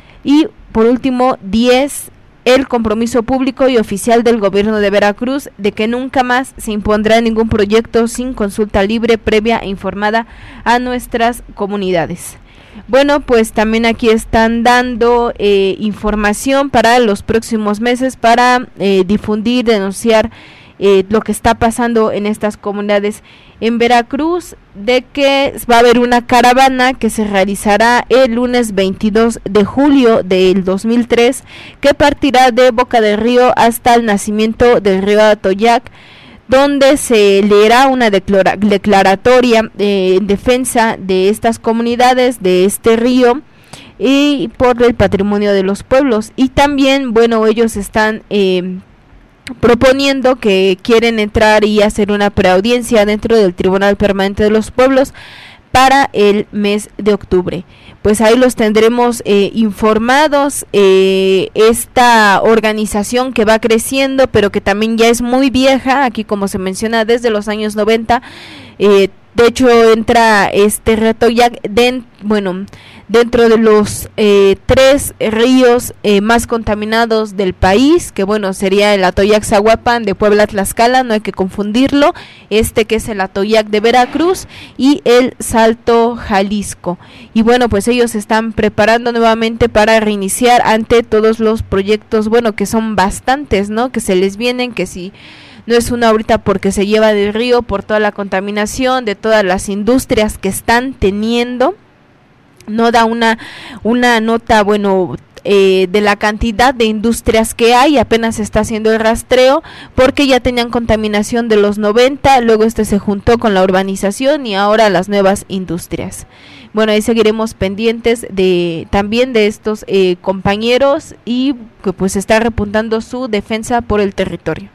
Y por último, diez, el compromiso público y oficial del gobierno de Veracruz de que nunca más se impondrá ningún proyecto sin consulta libre, previa e informada a nuestras comunidades. Bueno, pues también aquí están dando eh, información para los próximos meses para eh, difundir, denunciar eh, lo que está pasando en estas comunidades. En Veracruz, de que va a haber una caravana que se realizará el lunes veintidós de julio del dos mil tres, que partirá de Boca del Río hasta el nacimiento del río Atoyac, donde se leerá una declara- declaratoria eh, en defensa de estas comunidades, de este río, y por el patrimonio de los pueblos. Y también, bueno, ellos están eh, proponiendo que quieren entrar y hacer una preaudiencia dentro del Tribunal Permanente de los Pueblos para el mes de octubre. Pues ahí los tendremos eh, informados. Eh, esta organización que va creciendo, pero que también ya es muy vieja, aquí como se menciona desde los años noventa, eh, de hecho entra este reto ya de, bueno, dentro de los eh, tres ríos eh, más contaminados del país, que bueno, sería el Atoyac-Zahuapan de Puebla-Tlaxcala, no hay que confundirlo, este que es el Atoyac de Veracruz y el Salto Jalisco. Y bueno, pues ellos se están preparando nuevamente para reiniciar ante todos los proyectos, bueno, que son bastantes, ¿no? Que se les vienen, que si no es una ahorita porque se lleva del río por toda la contaminación de todas las industrias que están teniendo, no da una una nota, bueno, eh, de la cantidad de industrias que hay, apenas se está haciendo el rastreo, porque ya tenían contaminación de los noventa, luego este se juntó con la urbanización y ahora las nuevas industrias. Bueno, ahí seguiremos pendientes de también de estos eh, compañeros y que pues está repuntando su defensa por el territorio.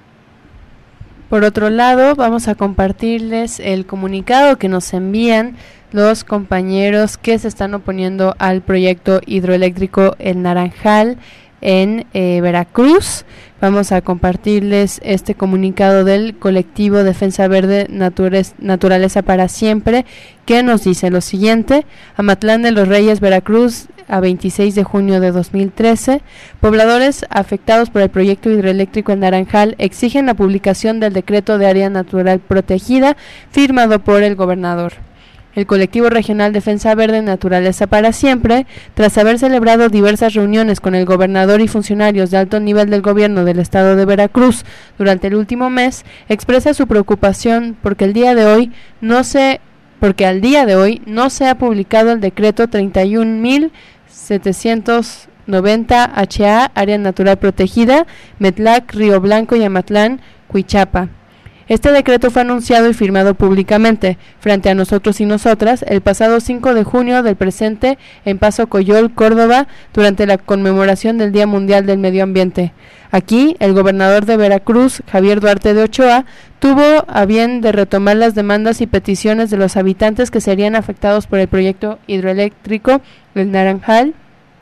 Por otro lado, vamos a compartirles el comunicado que nos envían los compañeros que se están oponiendo al proyecto hidroeléctrico El Naranjal en eh, Veracruz. Vamos a compartirles este comunicado del colectivo Defensa Verde Natures, Naturaleza para Siempre, que nos dice lo siguiente: Amatlán de los Reyes, Veracruz, a veintiséis de junio de dos mil trece, pobladores afectados por el proyecto hidroeléctrico El Naranjal exigen la publicación del decreto de área natural protegida firmado por el gobernador. El colectivo regional Defensa Verde Naturaleza para Siempre, tras haber celebrado diversas reuniones con el gobernador y funcionarios de alto nivel del gobierno del estado de Veracruz durante el último mes, expresa su preocupación porque el día de hoy no se porque al día de hoy no se ha publicado el decreto treinta y un mil setecientos noventa H A, área natural protegida, Metlac, Río Blanco y Amatlán, Cuichapa. Este decreto fue anunciado y firmado públicamente frente a nosotros y nosotras el pasado cinco de junio del presente en Paso Coyol, Córdoba, durante la conmemoración del Día Mundial del Medio Ambiente. Aquí, el gobernador de Veracruz, Javier Duarte de Ochoa, tuvo a bien de retomar las demandas y peticiones de los habitantes que serían afectados por el proyecto hidroeléctrico El Naranjal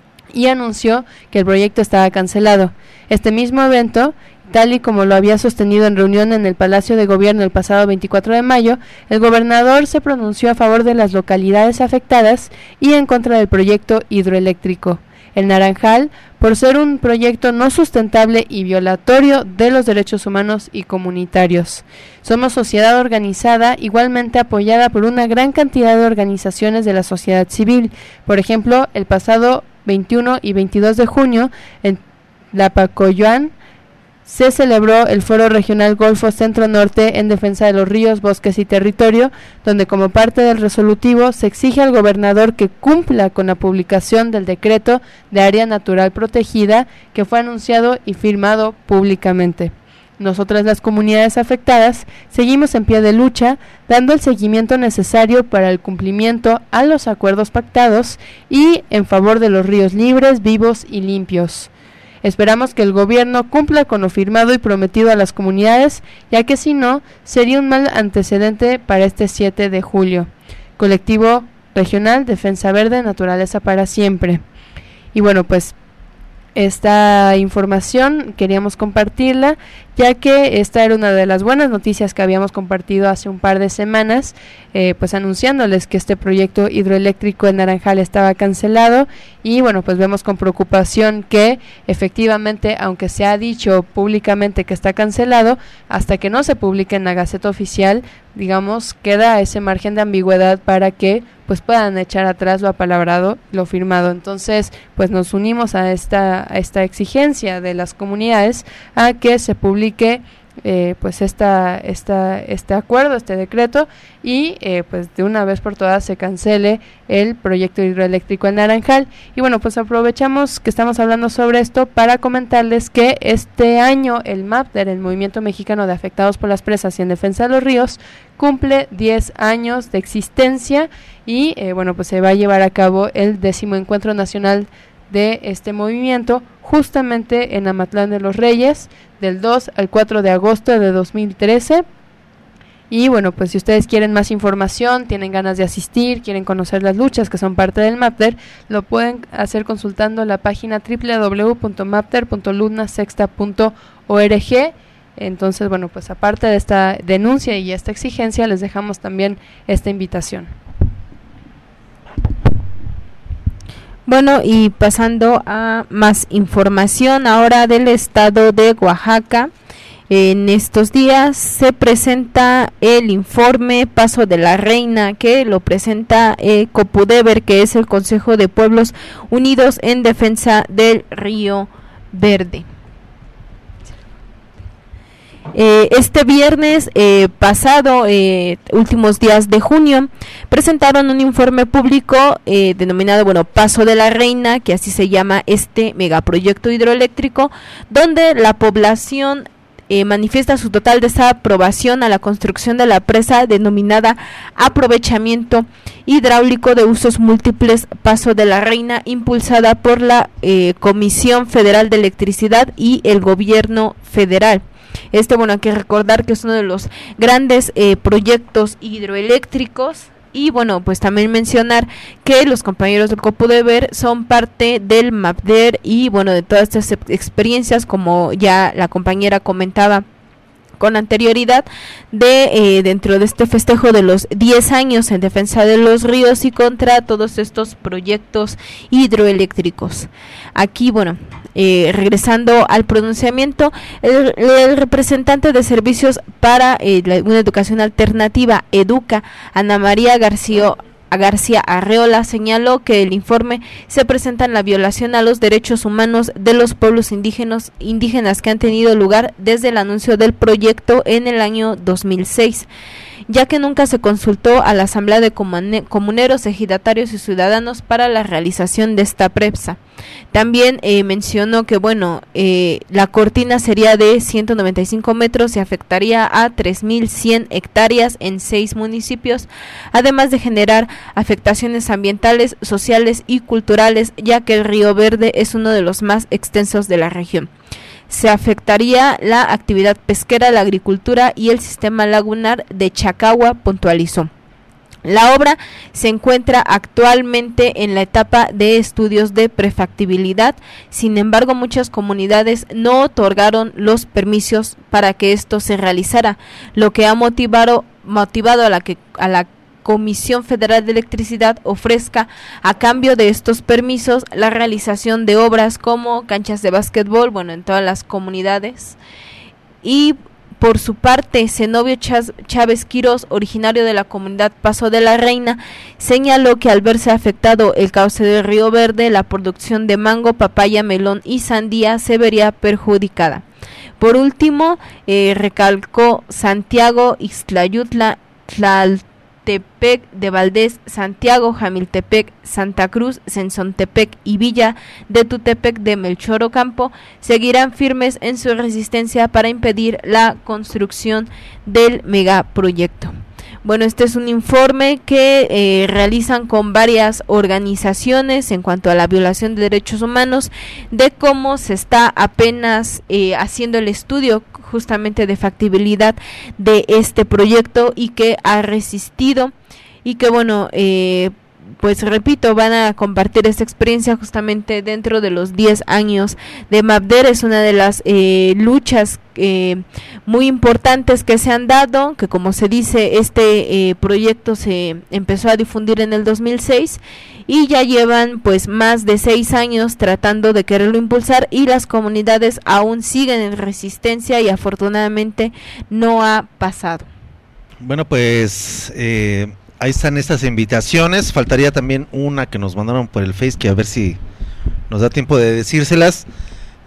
y anunció que el proyecto estaba cancelado. Este mismo evento, tal y como lo había sostenido en reunión en el Palacio de Gobierno el pasado veinticuatro de mayo, el gobernador se pronunció a favor de las localidades afectadas y en contra del proyecto hidroeléctrico El Naranjal, por ser un proyecto no sustentable y violatorio de los derechos humanos y comunitarios. Somos sociedad organizada, igualmente apoyada por una gran cantidad de organizaciones de la sociedad civil. Por ejemplo, el pasado veintiuno y veintidós de junio, en Tlapacoyoán, se celebró el Foro Regional Golfo Centro Norte en defensa de los ríos, bosques y territorio, donde como parte del resolutivo se exige al gobernador que cumpla con la publicación del decreto de área natural protegida que fue anunciado y firmado públicamente. Nosotras, las comunidades afectadas, seguimos en pie de lucha, dando el seguimiento necesario para el cumplimiento a los acuerdos pactados y en favor de los ríos libres, vivos y limpios. Esperamos que el gobierno cumpla con lo firmado y prometido a las comunidades, ya que si no, sería un mal antecedente para este siete de julio. Colectivo Regional Defensa Verde Naturaleza para Siempre. Y bueno, pues esta información queríamos compartirla, ya que esta era una de las buenas noticias que habíamos compartido hace un par de semanas, eh, pues anunciándoles que este proyecto hidroeléctrico en Naranjal estaba cancelado y bueno, pues vemos con preocupación que efectivamente, aunque se ha dicho públicamente que está cancelado, hasta que no se publique en la Gaceta Oficial, digamos, queda ese margen de ambigüedad para que pues puedan echar atrás lo apalabrado, lo firmado. Entonces, pues nos unimos a esta, a esta exigencia de las comunidades a que se publique eh, pues esta, esta, este acuerdo, este decreto, y eh, pues de una vez por todas se cancele el proyecto hidroeléctrico en Naranjal. Y bueno, pues aprovechamos que estamos hablando sobre esto para comentarles que este año el MAPDER, el Movimiento Mexicano de Afectados por las Presas y en Defensa de los Ríos, cumple diez años de existencia y eh, bueno, pues se va a llevar a cabo el décimo encuentro nacional de este movimiento justamente en Amatlán de los Reyes del dos al cuatro de agosto de dos mil trece. Y bueno, pues si ustedes quieren más información, tienen ganas de asistir, quieren conocer las luchas que son parte del MAPDER, lo pueden hacer consultando la página doble u doble u doble u punto mapder punto lunasexta punto org. Entonces, bueno, pues aparte de esta denuncia y esta exigencia, les dejamos también esta invitación. Bueno, y pasando a más información ahora del estado de Oaxaca. En estos días se presenta el informe Paso de la Reina, que lo presenta eh, Copudeber, que es el Consejo de Pueblos Unidos en Defensa del Río Verde. Eh, este viernes eh, pasado, eh, últimos días de junio, presentaron un informe público eh, denominado, bueno, Paso de la Reina, que así se llama este megaproyecto hidroeléctrico, donde la población Eh, manifiesta su total desaprobación a la construcción de la presa denominada Aprovechamiento Hidráulico de Usos Múltiples Paso de la Reina, impulsada por la eh, Comisión Federal de Electricidad y el Gobierno Federal. Este, bueno, hay que recordar que es uno de los grandes eh, proyectos hidroeléctricos. Y bueno, pues también mencionar que los compañeros del Copudeber son parte del MAPDER y bueno, de todas estas experiencias, como ya la compañera comentaba con anterioridad, de eh, dentro de este festejo de los diez años en defensa de los ríos y contra todos estos proyectos hidroeléctricos. Aquí, bueno, eh, regresando al pronunciamiento, el, el representante de Servicios para eh, la, una Educación Alternativa, EDUCA, Ana María García A García Arreola, señaló que el informe se presenta en la violación a los derechos humanos de los pueblos indígenas, indígenas que han tenido lugar desde el anuncio del proyecto en el año dos mil seis, ya que nunca se consultó a la Asamblea de Comuneros, Ejidatarios y Ciudadanos para la realización de esta presa. También eh, mencionó que bueno, eh, la cortina sería de ciento noventa y cinco metros y afectaría a tres mil cien hectáreas en seis municipios, además de generar afectaciones ambientales, sociales y culturales, ya que el Río Verde es uno de los más extensos de la región. Se afectaría la actividad pesquera, la agricultura y el sistema lagunar de Chacagua, puntualizó. La obra se encuentra actualmente en la etapa de estudios de prefactibilidad, sin embargo muchas comunidades no otorgaron los permisos para que esto se realizara, lo que ha motivado, motivado a la que a la Comisión Federal de Electricidad ofrezca a cambio de estos permisos la realización de obras como canchas de básquetbol, bueno, en todas las comunidades. Y por su parte, Zenobio Chávez Quirós, originario de la comunidad Paso de la Reina, señaló que al verse afectado el cauce del Río Verde, la producción de mango, papaya, melón y sandía se vería perjudicada. Por último, eh, recalcó Santiago, Ixtlayutla, Tlaltepec de Valdés, Santiago, Jamiltepec, Santa Cruz, Sensontepec y Villa de Tutepec de Melchor Ocampo seguirán firmes en su resistencia para impedir la construcción del megaproyecto. Bueno, este es un informe que eh, realizan con varias organizaciones en cuanto a la violación de derechos humanos, de cómo se está apenas eh, haciendo el estudio justamente de factibilidad de este proyecto y que ha resistido y que bueno, eh, pues repito, van a compartir esta experiencia justamente dentro de los diez años de MAPDER. Es una de las eh, luchas eh, muy importantes que se han dado, que como se dice, este eh, proyecto se empezó a difundir en el dos mil seis y ya llevan pues más de seis años tratando de quererlo impulsar y las comunidades aún siguen en resistencia y afortunadamente no ha pasado. Bueno, pues eh, ahí están estas invitaciones. Faltaría también una que nos mandaron por el Face, que a ver si nos da tiempo de decírselas.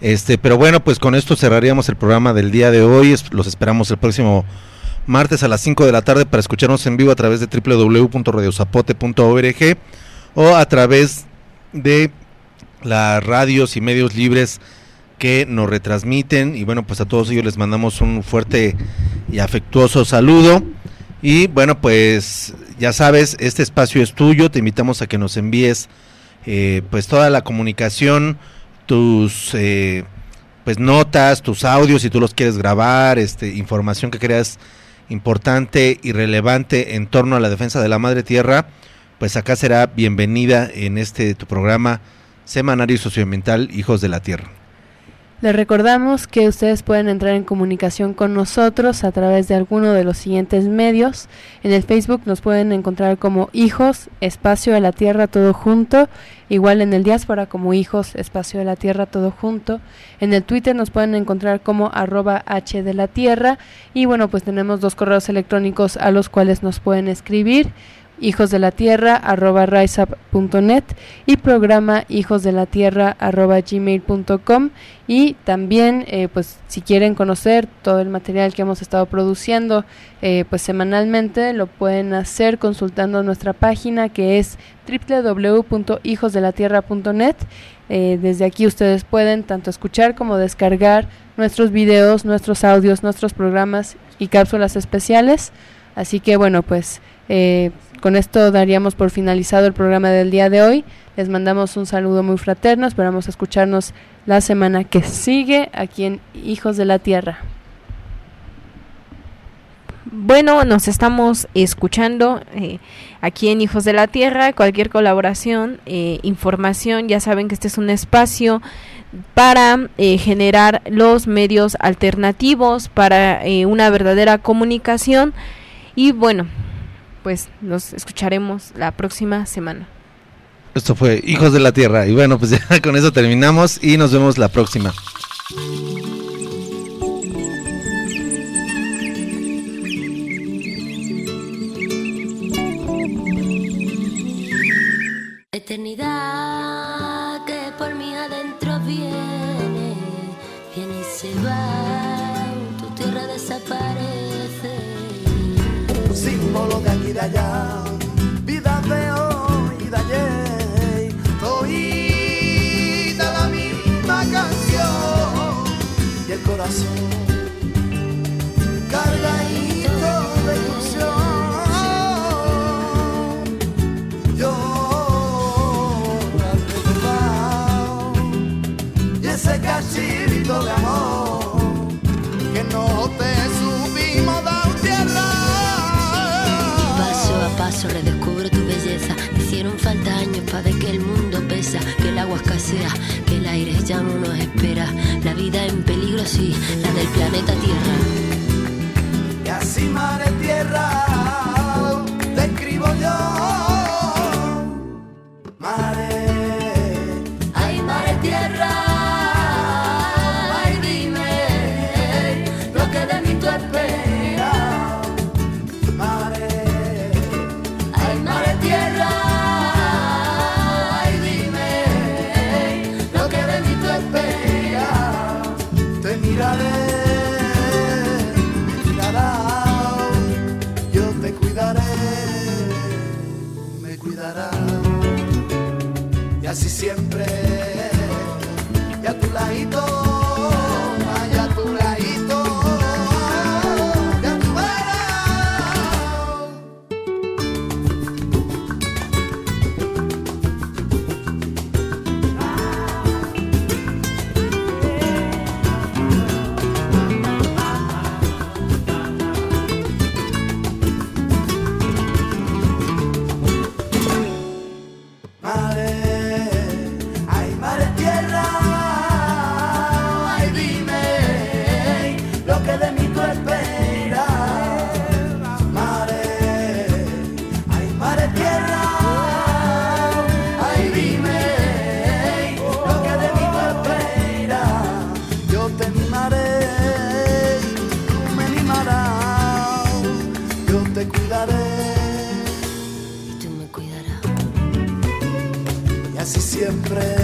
Este, pero bueno, pues con esto cerraríamos el programa del día de hoy. Los esperamos el próximo martes a las cinco de la tarde para escucharnos en vivo a través de doble u doble u doble u punto radio zapote punto org o a través de las radios y medios libres que nos retransmiten. Y bueno, pues a todos ellos les mandamos un fuerte y afectuoso saludo. Y bueno, pues ya sabes, este espacio es tuyo. Te invitamos a que nos envíes eh, pues toda la comunicación, tus eh, pues notas, tus audios, si tú los quieres grabar, este información que creas importante y relevante en torno a la defensa de la madre tierra, pues acá será bienvenida en este tu programa semanario socioambiental Hijos de la Tierra. Les recordamos que ustedes pueden entrar en comunicación con nosotros a través de alguno de los siguientes medios. En el Facebook nos pueden encontrar como Hijos, Espacio de la Tierra, todo junto. Igual en el Diáspora como Hijos, Espacio de la Tierra, todo junto. En el Twitter nos pueden encontrar como arroba H de la Tierra. Y bueno, pues tenemos dos correos electrónicos a los cuales nos pueden escribir. hijosdelatierra arroba riseup punto net y programa hijosdelatierra arroba gmail punto com. Y también eh, pues si quieren conocer todo el material que hemos estado produciendo eh, pues semanalmente, lo pueden hacer consultando nuestra página, que es doble u doble u doble u punto hijosdelatierra punto net. Eh, desde aquí ustedes pueden tanto escuchar como descargar nuestros videos, nuestros audios, nuestros programas y cápsulas especiales. Así que bueno, pues eh, con esto daríamos por finalizado el programa del día de hoy. Les mandamos un saludo muy fraterno, esperamos escucharnos la semana que sigue aquí en Hijos de la Tierra. Bueno, nos estamos escuchando eh, aquí en Hijos de la Tierra. Cualquier colaboración, eh, información, ya saben que este es un espacio para eh, generar los medios alternativos para eh, una verdadera comunicación. Y bueno, pues nos escucharemos la próxima semana. Esto fue Hijos de la Tierra. Y bueno, pues ya con eso terminamos y nos vemos la próxima. Eternidad que por mí adentro viene, viene y se va, tu tierra desaparece. Símbolo de aquí y de allá, vida de hoy y de ayer, oída la misma canción y el corazón cargadito de ilusión. Yo al recordar y ese cachito de amor que no te supimos dar tierra. Paso a paso redescubro tu belleza. Hicieron falta años para ver que el mundo pesa, que el agua escasea, que el aire ya no nos espera. La vida en peligro, sí, la del planeta Tierra. Y así madre tierra te escribo yo, madre. Ay, madre tierra, ay, dime lo que de mí tú esperas. Madre, ay, madre tierra, ay, dime lo que de mí tú esperas. te miraré, me mirarás, yo te cuidaré, me cuidarás. Y así siempre, y a tu ladito, ay, a tu ladito, y a tu vera. Madre, ay, madre tierra, ay, dime lo que de mí tú esperas. Madre, ay, madre tierra, ay, dime lo que de mí tú esperas. Yo te mimaré, tú me mimarás, yo te cuidaré. Y tú me cuidarás. Y así siempre,